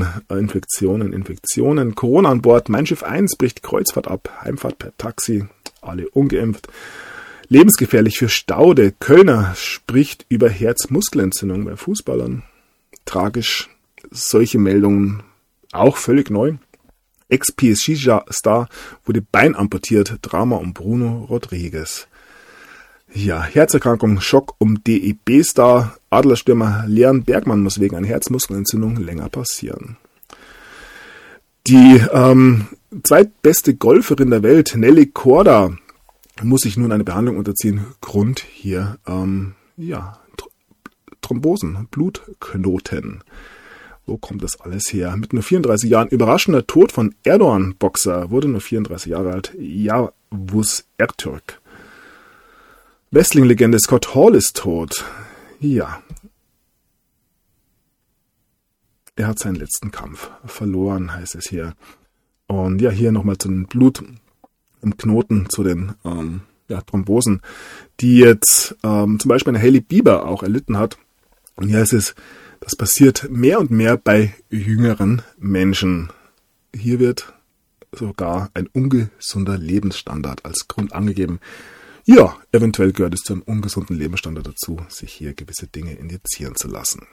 Corona an Bord. Mein Schiff 1 bricht Kreuzfahrt ab. Heimfahrt per Taxi. Alle ungeimpft. Lebensgefährlich für Staude. Kölner spricht über Herzmuskelentzündung bei Fußballern. Tragisch. Solche Meldungen auch völlig neu. Ex-PSG-Star wurde Bein amputiert. Drama um Bruno Rodriguez. Ja, Herzerkrankung, Schock um DEB-Star. Adlerstürmer Leon Bergmann muss wegen einer Herzmuskelentzündung länger passieren. Die zweitbeste Golferin der Welt, Nelly Korda, muss sich nun eine Behandlung unterziehen. Grund hier, Thrombosen, Blutknoten. Wo kommt das alles her? Mit nur 34 Jahren überraschender Tod von Erdogan-Boxer, wurde nur 34 Jahre alt, Yavuz Ertürk. Wrestling-Legende Scott Hall ist tot. Ja. Er hat seinen letzten Kampf verloren, heißt es hier. Und ja, hier nochmal zu den Blut im Knoten, zu den Thrombosen, die jetzt zum Beispiel eine Hailey Bieber auch erlitten hat. Und hier heißt es, das passiert mehr und mehr bei jüngeren Menschen. Hier wird sogar ein ungesunder Lebensstandard als Grund angegeben. Ja, eventuell gehört es zu einem ungesunden Lebensstandard dazu, sich hier gewisse Dinge injizieren zu lassen.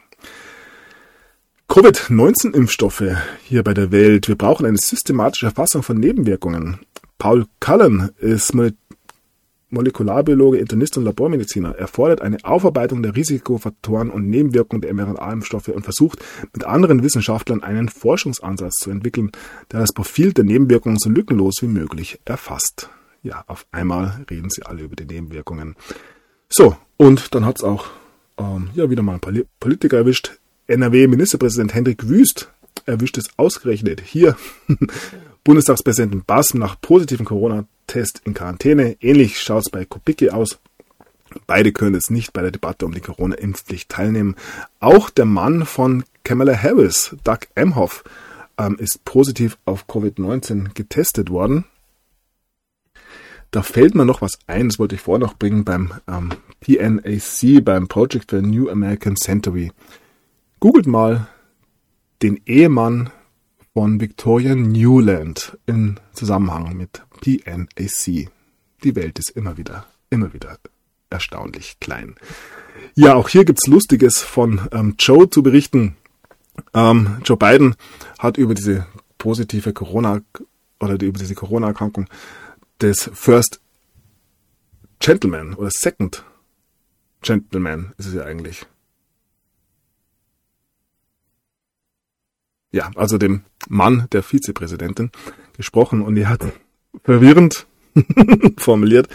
Covid-19-Impfstoffe hier bei der Welt. Wir brauchen eine systematische Erfassung von Nebenwirkungen. Paul Cullen ist Molekularbiologe, Internist und Labormediziner. Er fordert eine Aufarbeitung der Risikofaktoren und Nebenwirkungen der mRNA-Impfstoffe und versucht, mit anderen Wissenschaftlern einen Forschungsansatz zu entwickeln, der das Profil der Nebenwirkungen so lückenlos wie möglich erfasst. Ja, auf einmal reden sie alle über die Nebenwirkungen. So, und dann hat es auch wieder mal ein Politiker erwischt. NRW-Ministerpräsident Hendrik Wüst erwischt es ausgerechnet hier Bundestagspräsidenten Bass nach positiven Corona-Test in Quarantäne. Ähnlich schaut es bei Kubicki aus. Beide können jetzt nicht bei der Debatte um die Corona-Impfpflicht teilnehmen. Auch der Mann von Kamala Harris, Doug Emhoff, ist positiv auf Covid-19 getestet worden. Da fällt mir noch was ein, das wollte ich vorher noch bringen beim PNAC, beim Project for New American Century. Googelt mal den Ehemann von Victoria Nuland im Zusammenhang mit PNAC. Die Welt ist immer wieder erstaunlich klein. Ja, auch hier gibt's Lustiges von Joe zu berichten. Joe Biden hat über diese positive über diese Corona-Erkrankung des First Gentleman oder Second Gentleman ist es ja eigentlich. Ja, also dem Mann der Vizepräsidentin gesprochen und die hat verwirrend formuliert,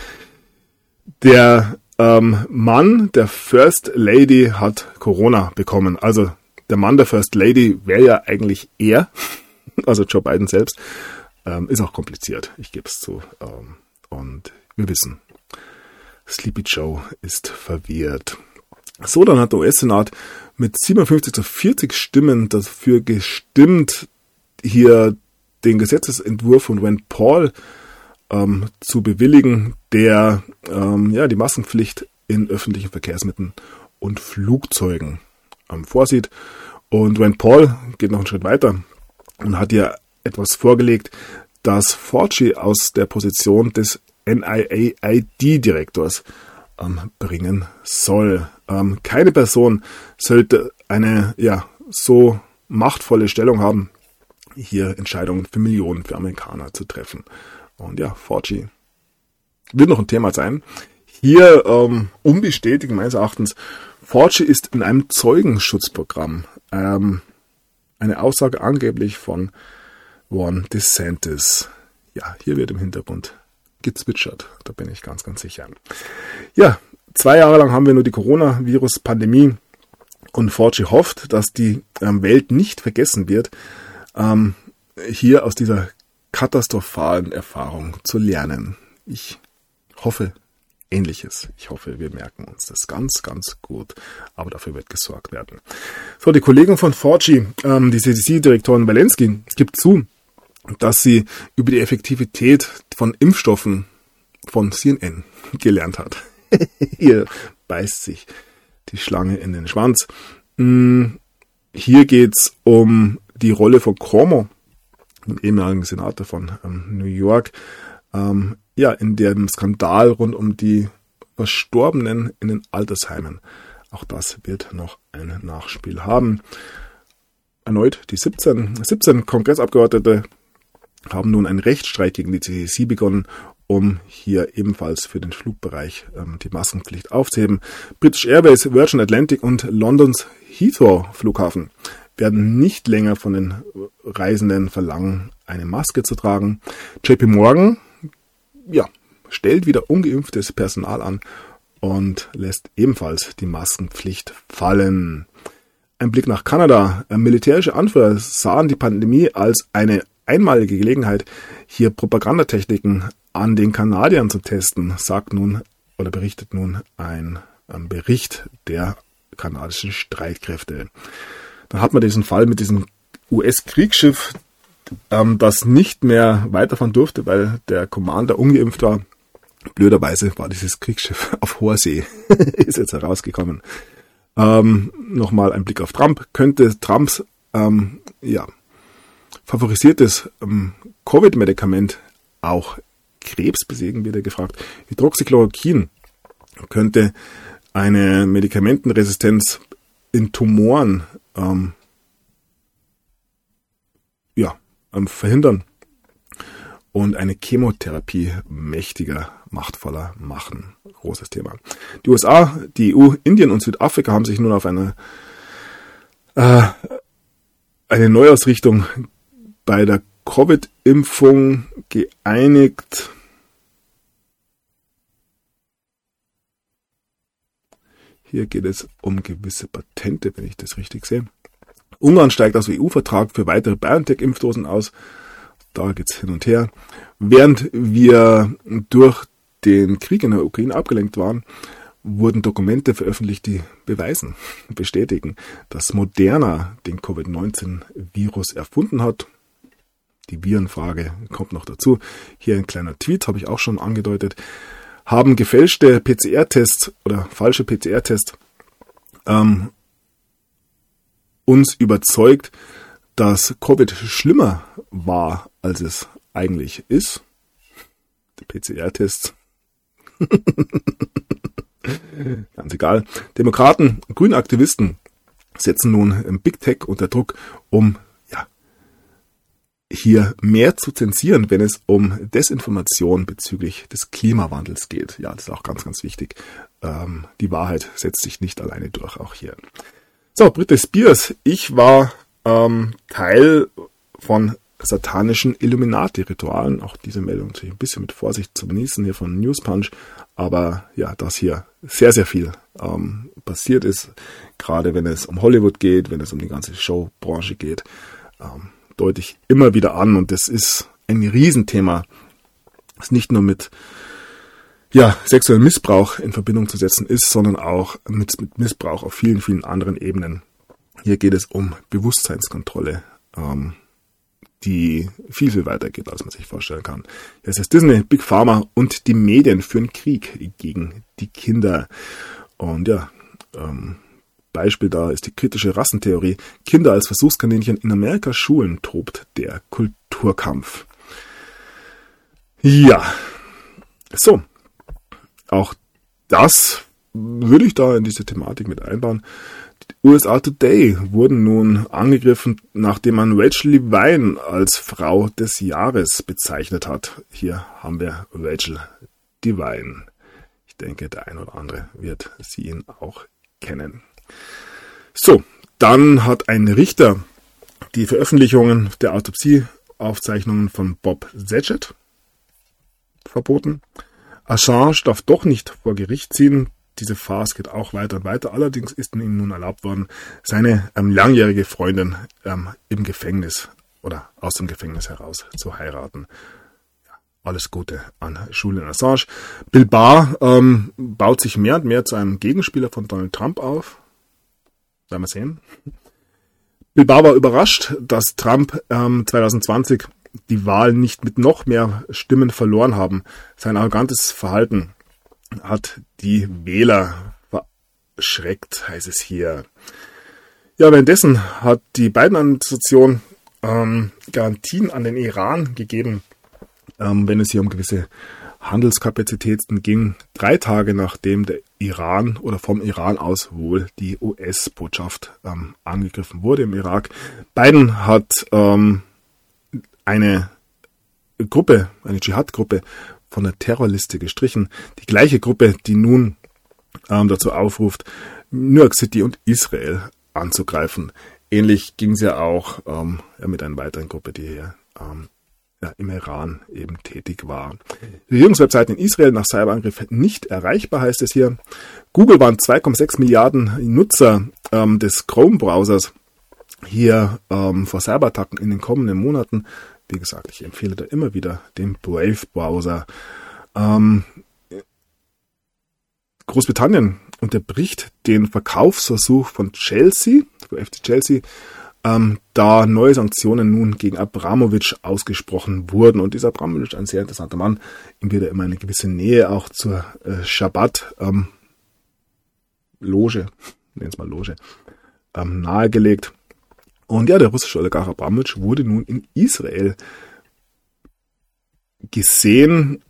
der Mann der First Lady hat Corona bekommen. Also der Mann der First Lady wäre ja eigentlich er, also Joe Biden selbst. Ist auch kompliziert, ich gebe es zu. Und wir wissen, Sleepy Joe ist verwirrt. So, dann hat der US-Senat mit 57-40 Stimmen dafür gestimmt, hier den Gesetzesentwurf von Rand Paul zu bewilligen, der die Maskenpflicht in öffentlichen Verkehrsmitteln und Flugzeugen vorsieht. Und Rand Paul geht noch einen Schritt weiter und hat ja etwas vorgelegt, das Fauci aus der Position des NIAID-Direktors bringen soll. Keine Person sollte eine so machtvolle Stellung haben, hier Entscheidungen für Millionen für Amerikaner zu treffen. Und ja, Fauci wird noch ein Thema sein. Hier unbestätigt meines Erachtens, Fauci ist in einem Zeugenschutzprogramm. Eine Aussage angeblich von Ron DeSantis. Ja, hier wird im Hintergrund gezwitschert. Da bin ich ganz, ganz sicher. Ja, 2 Jahre lang haben wir nur die Coronavirus-Pandemie und Fauci hofft, dass die Welt nicht vergessen wird, hier aus dieser katastrophalen Erfahrung zu lernen. Ich hoffe Ähnliches. Ich hoffe, wir merken uns das ganz, ganz gut. Aber dafür wird gesorgt werden. So, die Kollegen von Fauci, die CDC-Direktorin Walensky, gibt zu, dass sie über die Effektivität von Impfstoffen von CNN gelernt hat. Hier beißt sich die Schlange in den Schwanz. Hier geht's um die Rolle von Cuomo, dem ehemaligen Senator von New York, in dem Skandal rund um die Verstorbenen in den Altersheimen. Auch das wird noch ein Nachspiel haben. Erneut die 17 Kongressabgeordnete haben nun einen Rechtsstreit gegen die CDC begonnen, um hier ebenfalls für den Flugbereich die Maskenpflicht aufzuheben. British Airways, Virgin Atlantic und Londons Heathrow Flughafen werden nicht länger von den Reisenden verlangen, eine Maske zu tragen. JP Morgan stellt wieder ungeimpftes Personal an und lässt ebenfalls die Maskenpflicht fallen. Ein Blick nach Kanada. Militärische Anführer sahen die Pandemie als eine einmalige Gelegenheit, hier Propagandatechniken an den Kanadiern zu testen, berichtet nun ein Bericht der kanadischen Streitkräfte. Dann hat man diesen Fall mit diesem US-Kriegsschiff, das nicht mehr weiterfahren durfte, weil der Commander ungeimpft war. Blöderweise war dieses Kriegsschiff auf hoher See, ist jetzt herausgekommen. Nochmal ein Blick auf Trump. Könnte Trumps favorisiertes Covid-Medikament auch Krebs besiegen, wird er gefragt. Hydroxychloroquin könnte eine Medikamentenresistenz in Tumoren verhindern und eine Chemotherapie mächtiger, machtvoller machen. Großes Thema. Die USA, die EU, Indien und Südafrika haben sich nun auf eine Neuausrichtung bei der Covid-Impfung geeinigt. Hier geht es um gewisse Patente, wenn ich das richtig sehe. Ungarn steigt aus dem EU-Vertrag für weitere BioNTech-Impfdosen aus. Da geht's hin und her. Während wir durch den Krieg in der Ukraine abgelenkt waren, wurden Dokumente veröffentlicht, die bestätigen, dass Moderna den Covid-19-Virus erfunden hat. Die Virenfrage kommt noch dazu. Hier ein kleiner Tweet, habe ich auch schon angedeutet. Haben gefälschte PCR-Tests oder falsche PCR-Tests uns überzeugt, dass Covid schlimmer war, als es eigentlich ist. Die PCR-Tests. Ganz egal. Demokraten, grüne Aktivisten setzen nun Big Tech unter Druck, um hier mehr zu zensieren, wenn es um Desinformation bezüglich des Klimawandels geht. Ja, das ist auch ganz, ganz wichtig. Die Wahrheit setzt sich nicht alleine durch, auch hier. So, Britney Spears. Ich war Teil von satanischen Illuminati-Ritualen. Auch diese Meldung natürlich ein bisschen mit Vorsicht zu genießen hier von Newspunch. Aber ja, dass hier sehr, sehr viel passiert ist, gerade wenn es um Hollywood geht, wenn es um die ganze Showbranche geht, deute ich immer wieder an. Und das ist ein Riesenthema, das nicht nur mit sexuellem Missbrauch in Verbindung zu setzen ist, sondern auch mit Missbrauch auf vielen, vielen anderen Ebenen. Hier geht es um Bewusstseinskontrolle, die viel, viel weiter geht, als man sich vorstellen kann. Es ist Disney, Big Pharma und die Medien führen Krieg gegen die Kinder. Und Beispiel da ist die kritische Rassentheorie. Kinder als Versuchskaninchen in Amerikas Schulen tobt der Kulturkampf. Ja, so. Auch das würde ich da in diese Thematik mit einbauen. Die USA Today wurden nun angegriffen, nachdem man Rachel Levine als Frau des Jahres bezeichnet hat. Hier haben wir Rachel Levine. Ich denke, der ein oder andere wird sie ihn auch kennen. So, dann hat ein Richter die Veröffentlichungen der Autopsieaufzeichnungen von Bob Saget verboten. Assange darf doch nicht vor Gericht ziehen. Diese Farce geht auch weiter und weiter. Allerdings ist ihm nun erlaubt worden, seine langjährige Freundin im Gefängnis oder aus dem Gefängnis heraus zu heiraten. Ja, alles Gute an Julian Assange. Bill Barr baut sich mehr und mehr zu einem Gegenspieler von Donald Trump auf. Werden wir sehen. Bill Barr war überrascht, dass Trump 2020 die Wahl nicht mit noch mehr Stimmen verloren haben. Sein arrogantes Verhalten hat die Wähler verschreckt, heißt es hier. Ja, währenddessen hat die Biden-Administration Garantien an den Iran gegeben, wenn es hier um gewisse Handelskapazitäten ging, 3 Tage nachdem der Iran oder vom Iran aus wohl die US-Botschaft angegriffen wurde im Irak. Biden hat eine Dschihad-Gruppe von der Terrorliste gestrichen. Die gleiche Gruppe, die nun dazu aufruft, New York City und Israel anzugreifen. Ähnlich ging es ja auch mit einer weiteren Gruppe, die hier im Iran eben tätig war. Regierungswebseiten in Israel nach Cyberangriff nicht erreichbar, heißt es hier. Google waren 2,6 Milliarden Nutzer des Chrome-Browsers hier vor Cyberattacken in den kommenden Monaten. Wie gesagt, ich empfehle da immer wieder den Brave-Browser. Großbritannien unterbricht den Verkaufsversuch von Chelsea, für FC Chelsea, da neue Sanktionen nun gegen Abramovich ausgesprochen wurden. Und dieser Abramovich, ein sehr interessanter Mann, ihm wird immer eine gewisse Nähe auch zur Schabbat-Loge, nennen es mal Loge, nahegelegt. Und ja, der russische Oligarch Abramovich wurde nun in Israel gesehen.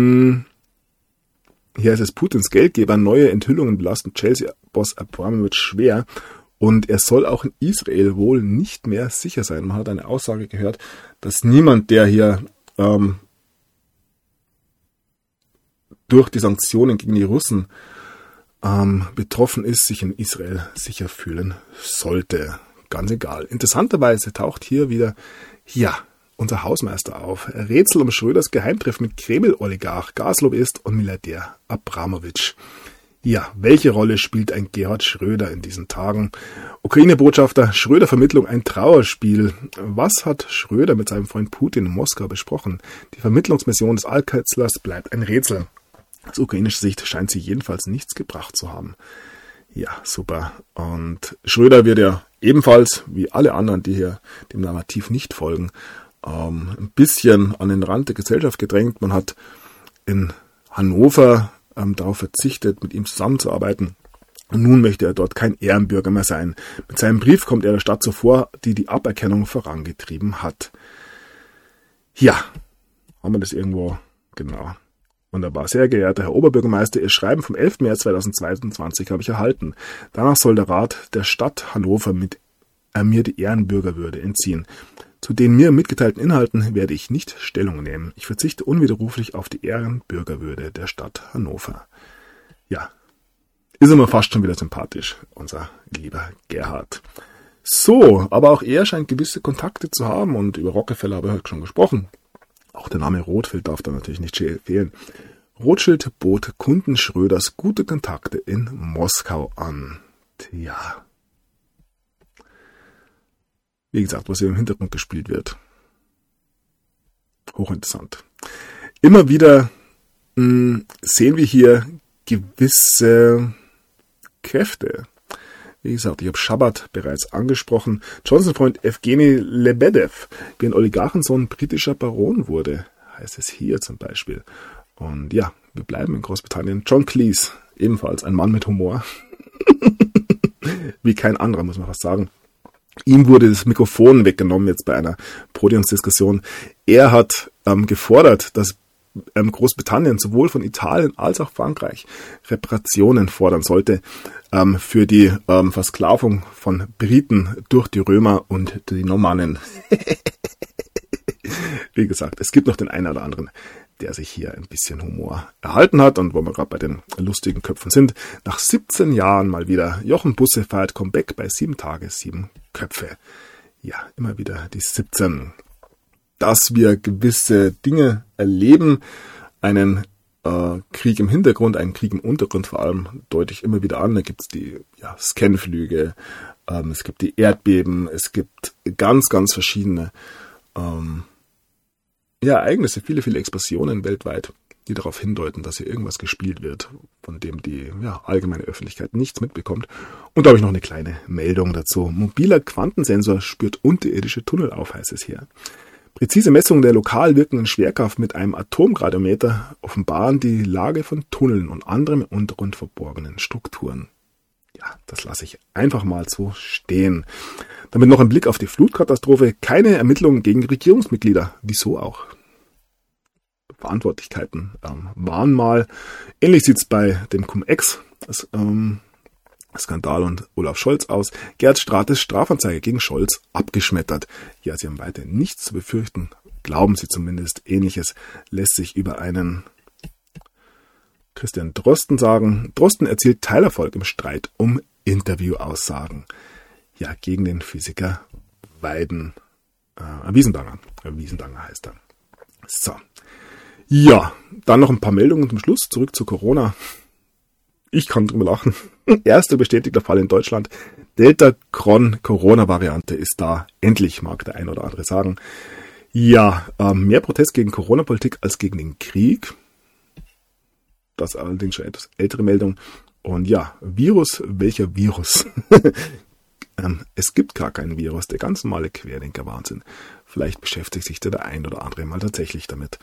Hier ist es Putins Geldgeber. Neue Enthüllungen belasten Chelsea-Boss Abramovich schwer. Und er soll auch in Israel wohl nicht mehr sicher sein. Man hat eine Aussage gehört, dass niemand, der hier durch die Sanktionen gegen die Russen betroffen ist, sich in Israel sicher fühlen sollte. Ganz egal. Interessanterweise taucht hier wieder, unser Hausmeister auf. Rätsel um Schröders Geheimtreffen mit Kreml-Oligarch, Gaslobbyist und Milliardär Abramovich. Ja, welche Rolle spielt ein Gerhard Schröder in diesen Tagen? Ukraine-Botschafter, Schröder-Vermittlung ein Trauerspiel. Was hat Schröder mit seinem Freund Putin in Moskau besprochen? Die Vermittlungsmission des Altkanzlers bleibt ein Rätsel. Aus ukrainischer Sicht scheint sie jedenfalls nichts gebracht zu haben. Ja, super. Und Schröder wird ja ebenfalls, wie alle anderen, die hier dem Narrativ nicht folgen, ein bisschen an den Rand der Gesellschaft gedrängt. Man hat in Hannover darauf verzichtet, mit ihm zusammenzuarbeiten. Und nun möchte er dort kein Ehrenbürger mehr sein. Mit seinem Brief kommt er der Stadt zuvor, die die Aberkennung vorangetrieben hat. Ja, haben wir das irgendwo? Genau. Wunderbar. Sehr geehrter Herr Oberbürgermeister, Ihr Schreiben vom 11. März 2022 habe ich erhalten. Danach soll der Rat der Stadt Hannover mir die Ehrenbürgerwürde entziehen. Zu den mir mitgeteilten Inhalten werde ich nicht Stellung nehmen. Ich verzichte unwiderruflich auf die Ehrenbürgerwürde der Stadt Hannover. Ja, ist immer fast schon wieder sympathisch, unser lieber Gerhard. So, aber auch er scheint gewisse Kontakte zu haben und über Rockefeller habe ich heute schon gesprochen. Auch der Name Rothschild darf da natürlich nicht fehlen. Rothschild bot Kunden Schröders gute Kontakte in Moskau an. Tja. Wie gesagt, was hier im Hintergrund gespielt wird. Hochinteressant. Immer wieder sehen wir hier gewisse Kräfte. Wie gesagt, ich habe Schabbat bereits angesprochen. Johnson-Freund Evgeny Lebedev, wie ein Oligarchensohn britischer Baron wurde, heißt es hier zum Beispiel. Und ja, wir bleiben in Großbritannien. John Cleese, ebenfalls ein Mann mit Humor. Wie kein anderer, muss man fast sagen. Ihm wurde das Mikrofon weggenommen jetzt bei einer Podiumsdiskussion. Er hat gefordert, dass Großbritannien sowohl von Italien als auch Frankreich Reparationen fordern sollte für die Versklavung von Briten durch die Römer und die Normannen. Wie gesagt, es gibt noch den einen oder anderen, der sich hier ein bisschen Humor erhalten hat. Und wo wir gerade bei den lustigen Köpfen sind, nach 17 Jahren mal wieder, Jochen Busse feiert Comeback bei 7 Tage, 7 Köpfe. Ja, immer wieder die 17. Dass wir gewisse Dinge erleben, einen Krieg im Hintergrund, einen Krieg im Untergrund vor allem, deute ich immer wieder an. Da gibt es die Scanflüge, es gibt die Erdbeben, es gibt ganz, ganz verschiedene Ereignisse, viele, viele Explosionen weltweit, die darauf hindeuten, dass hier irgendwas gespielt wird, von dem die allgemeine Öffentlichkeit nichts mitbekommt. Und da habe ich noch eine kleine Meldung dazu. Mobiler Quantensensor spürt unterirdische Tunnel auf, heißt es hier. Präzise Messungen der lokal wirkenden Schwerkraft mit einem Atomgradometer offenbaren die Lage von Tunneln und anderen im Untergrund verborgenen Strukturen. Ja, das lasse ich einfach mal so stehen. Damit noch ein Blick auf die Flutkatastrophe. Keine Ermittlungen gegen Regierungsmitglieder. Wieso auch? Verantwortlichkeiten waren mal. Ähnlich sieht's bei dem Cum-Ex Skandal und Olaf Scholz aus. Gerhard Strates Strafanzeige gegen Scholz abgeschmettert. Ja, sie haben weiter nichts zu befürchten. Glauben sie zumindest. Ähnliches lässt sich über einen Christian Drosten sagen. Drosten erzielt Teilerfolg im Streit um Interviewaussagen. Ja, gegen den Physiker Wiesendanger. Wiesendanger heißt er. So. Ja, dann noch ein paar Meldungen zum Schluss. Zurück zu Corona. Ich kann drüber lachen. Erster bestätigter Fall in Deutschland. Delta-Cron-Corona-Variante ist da. Endlich, mag der ein oder andere sagen. Ja, mehr Protest gegen Corona-Politik als gegen den Krieg. Das allerdings schon etwas ältere Meldung. Und ja, Virus, welcher Virus? Es gibt gar keinen Virus, der ganz normale Querdenker-Wahnsinn. Vielleicht beschäftigt sich der ein oder andere mal tatsächlich damit.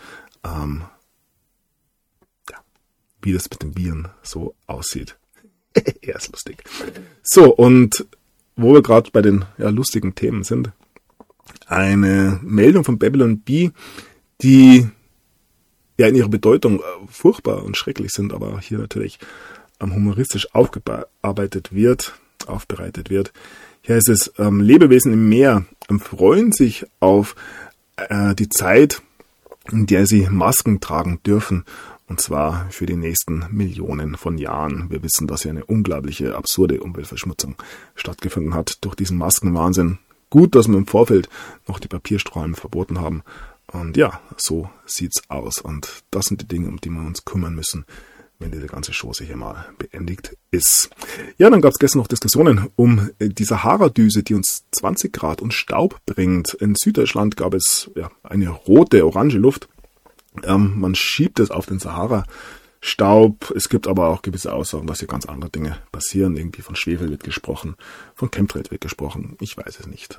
Wie das mit den Viren so aussieht. Er ist lustig. So, und wo wir gerade bei den lustigen Themen sind, eine Meldung von Babylon Bee, die in ihrer Bedeutung furchtbar und schrecklich sind, aber hier natürlich humoristisch aufbereitet wird. Hier heißt es, Lebewesen im Meer freuen sich auf die Zeit, in der sie Masken tragen dürfen. Und zwar für die nächsten Millionen von Jahren. Wir wissen, dass hier eine unglaubliche, absurde Umweltverschmutzung stattgefunden hat durch diesen Maskenwahnsinn. Gut, dass wir im Vorfeld noch die Papiersträume verboten haben. Und ja, so sieht's aus. Und das sind die Dinge, um die wir uns kümmern müssen, wenn diese ganze Chose hier mal beendigt ist. Ja, dann gab es gestern noch Diskussionen um die Sahara-Düse, die uns 20 Grad und Staub bringt. In Süddeutschland gab es eine rote, orange Luft. Man schiebt es auf den Sahara-Staub. Es gibt aber auch gewisse Aussagen, dass hier ganz andere Dinge passieren. Irgendwie von Schwefel wird gesprochen, von Chemtrail wird gesprochen. Ich weiß es nicht.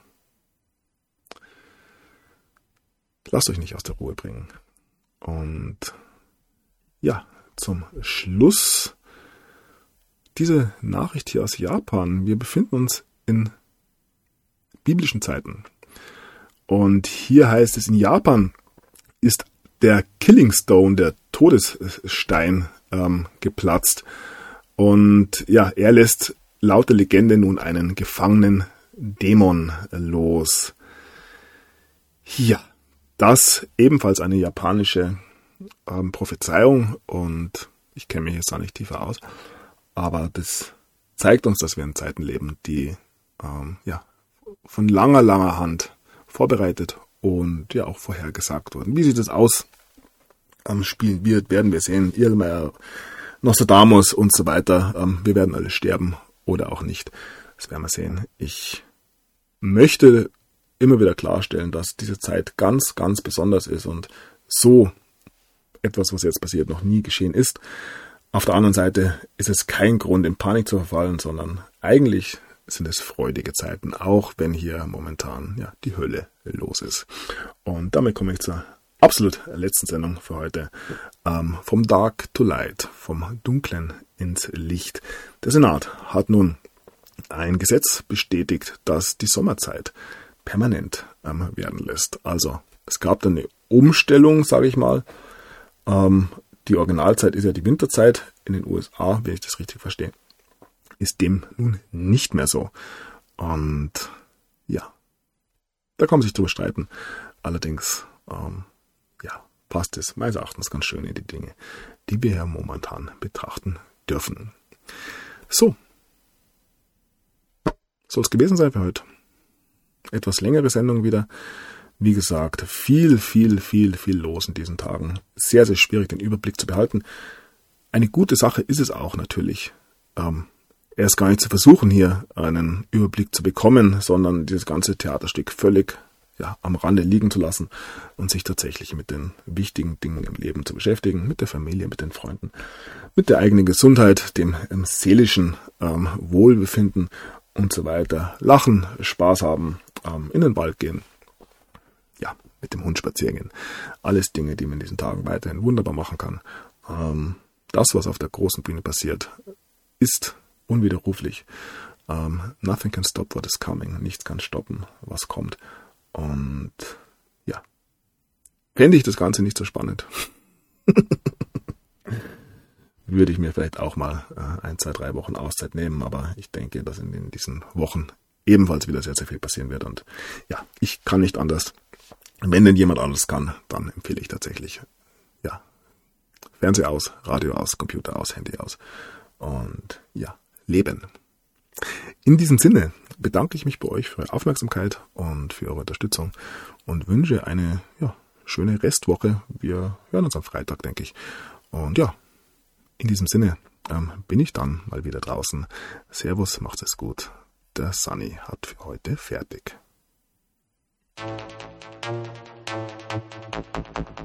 Lasst euch nicht aus der Ruhe bringen. Und ja, zum Schluss diese Nachricht hier aus Japan. Wir befinden uns in biblischen Zeiten. Und hier heißt es, in Japan ist der Killing Stone, der Todesstein, geplatzt. Und ja, er lässt laut der Legende nun einen gefangenen Dämon los. Ja, das ebenfalls eine japanische Prophezeiung, und ich kenne mich jetzt da nicht tiefer aus, aber das zeigt uns, dass wir in Zeiten leben, die von langer Hand vorbereitet und ja auch vorhergesagt wurden. Wie sich das ausspielen wird, werden wir sehen. Irlmeier, Nostradamus und so weiter. Wir werden alle sterben oder auch nicht. Das werden wir sehen. Ich möchte immer wieder klarstellen, dass diese Zeit ganz, ganz besonders ist und so etwas, was jetzt passiert, noch nie geschehen ist. Auf der anderen Seite ist es kein Grund, in Panik zu verfallen, sondern eigentlich sind es freudige Zeiten, auch wenn hier momentan die Hölle los ist. Und damit komme ich zur absolut letzten Sendung für heute. Vom Dark to Light, vom Dunklen ins Licht. Der Senat hat nun ein Gesetz bestätigt, das die Sommerzeit permanent werden lässt. Also es gab dann eine Umstellung, sage ich mal. Die Originalzeit ist ja die Winterzeit in den USA, wenn ich das richtig verstehe. Ist dem nun nicht mehr so. Und ja, da kann man sich drüber streiten. Allerdings, passt es meines Erachtens ganz schön in die Dinge, die wir ja momentan betrachten dürfen. So, soll es gewesen sein für heute. Etwas längere Sendung wieder. Wie gesagt, viel los in diesen Tagen. Sehr, sehr schwierig, den Überblick zu behalten. Eine gute Sache ist es auch natürlich, erst gar nicht zu versuchen, hier einen Überblick zu bekommen, sondern dieses ganze Theaterstück völlig am Rande liegen zu lassen und sich tatsächlich mit den wichtigen Dingen im Leben zu beschäftigen, mit der Familie, mit den Freunden, mit der eigenen Gesundheit, dem seelischen Wohlbefinden und so weiter. Lachen, Spaß haben, in den Wald gehen, mit dem Hund spazieren gehen. Alles Dinge, die man in diesen Tagen weiterhin wunderbar machen kann. Das, was auf der großen Bühne passiert, ist unwiderruflich. Nothing can stop what is coming. Nichts kann stoppen, was kommt. Und fände ich das Ganze nicht so spannend, würde ich mir vielleicht auch mal 1, 2, 3 Wochen Auszeit nehmen. Aber ich denke, dass in diesen Wochen ebenfalls wieder sehr, sehr viel passieren wird. Und ich kann nicht anders. Wenn denn jemand anders kann, dann empfehle ich tatsächlich, Fernseher aus, Radio aus, Computer aus, Handy aus und leben. In diesem Sinne bedanke ich mich bei euch für eure Aufmerksamkeit und für eure Unterstützung und wünsche eine schöne Restwoche. Wir hören uns am Freitag, denke ich. Und in diesem Sinne bin ich dann mal wieder draußen. Servus, macht es gut. Der Sunny hat für heute fertig.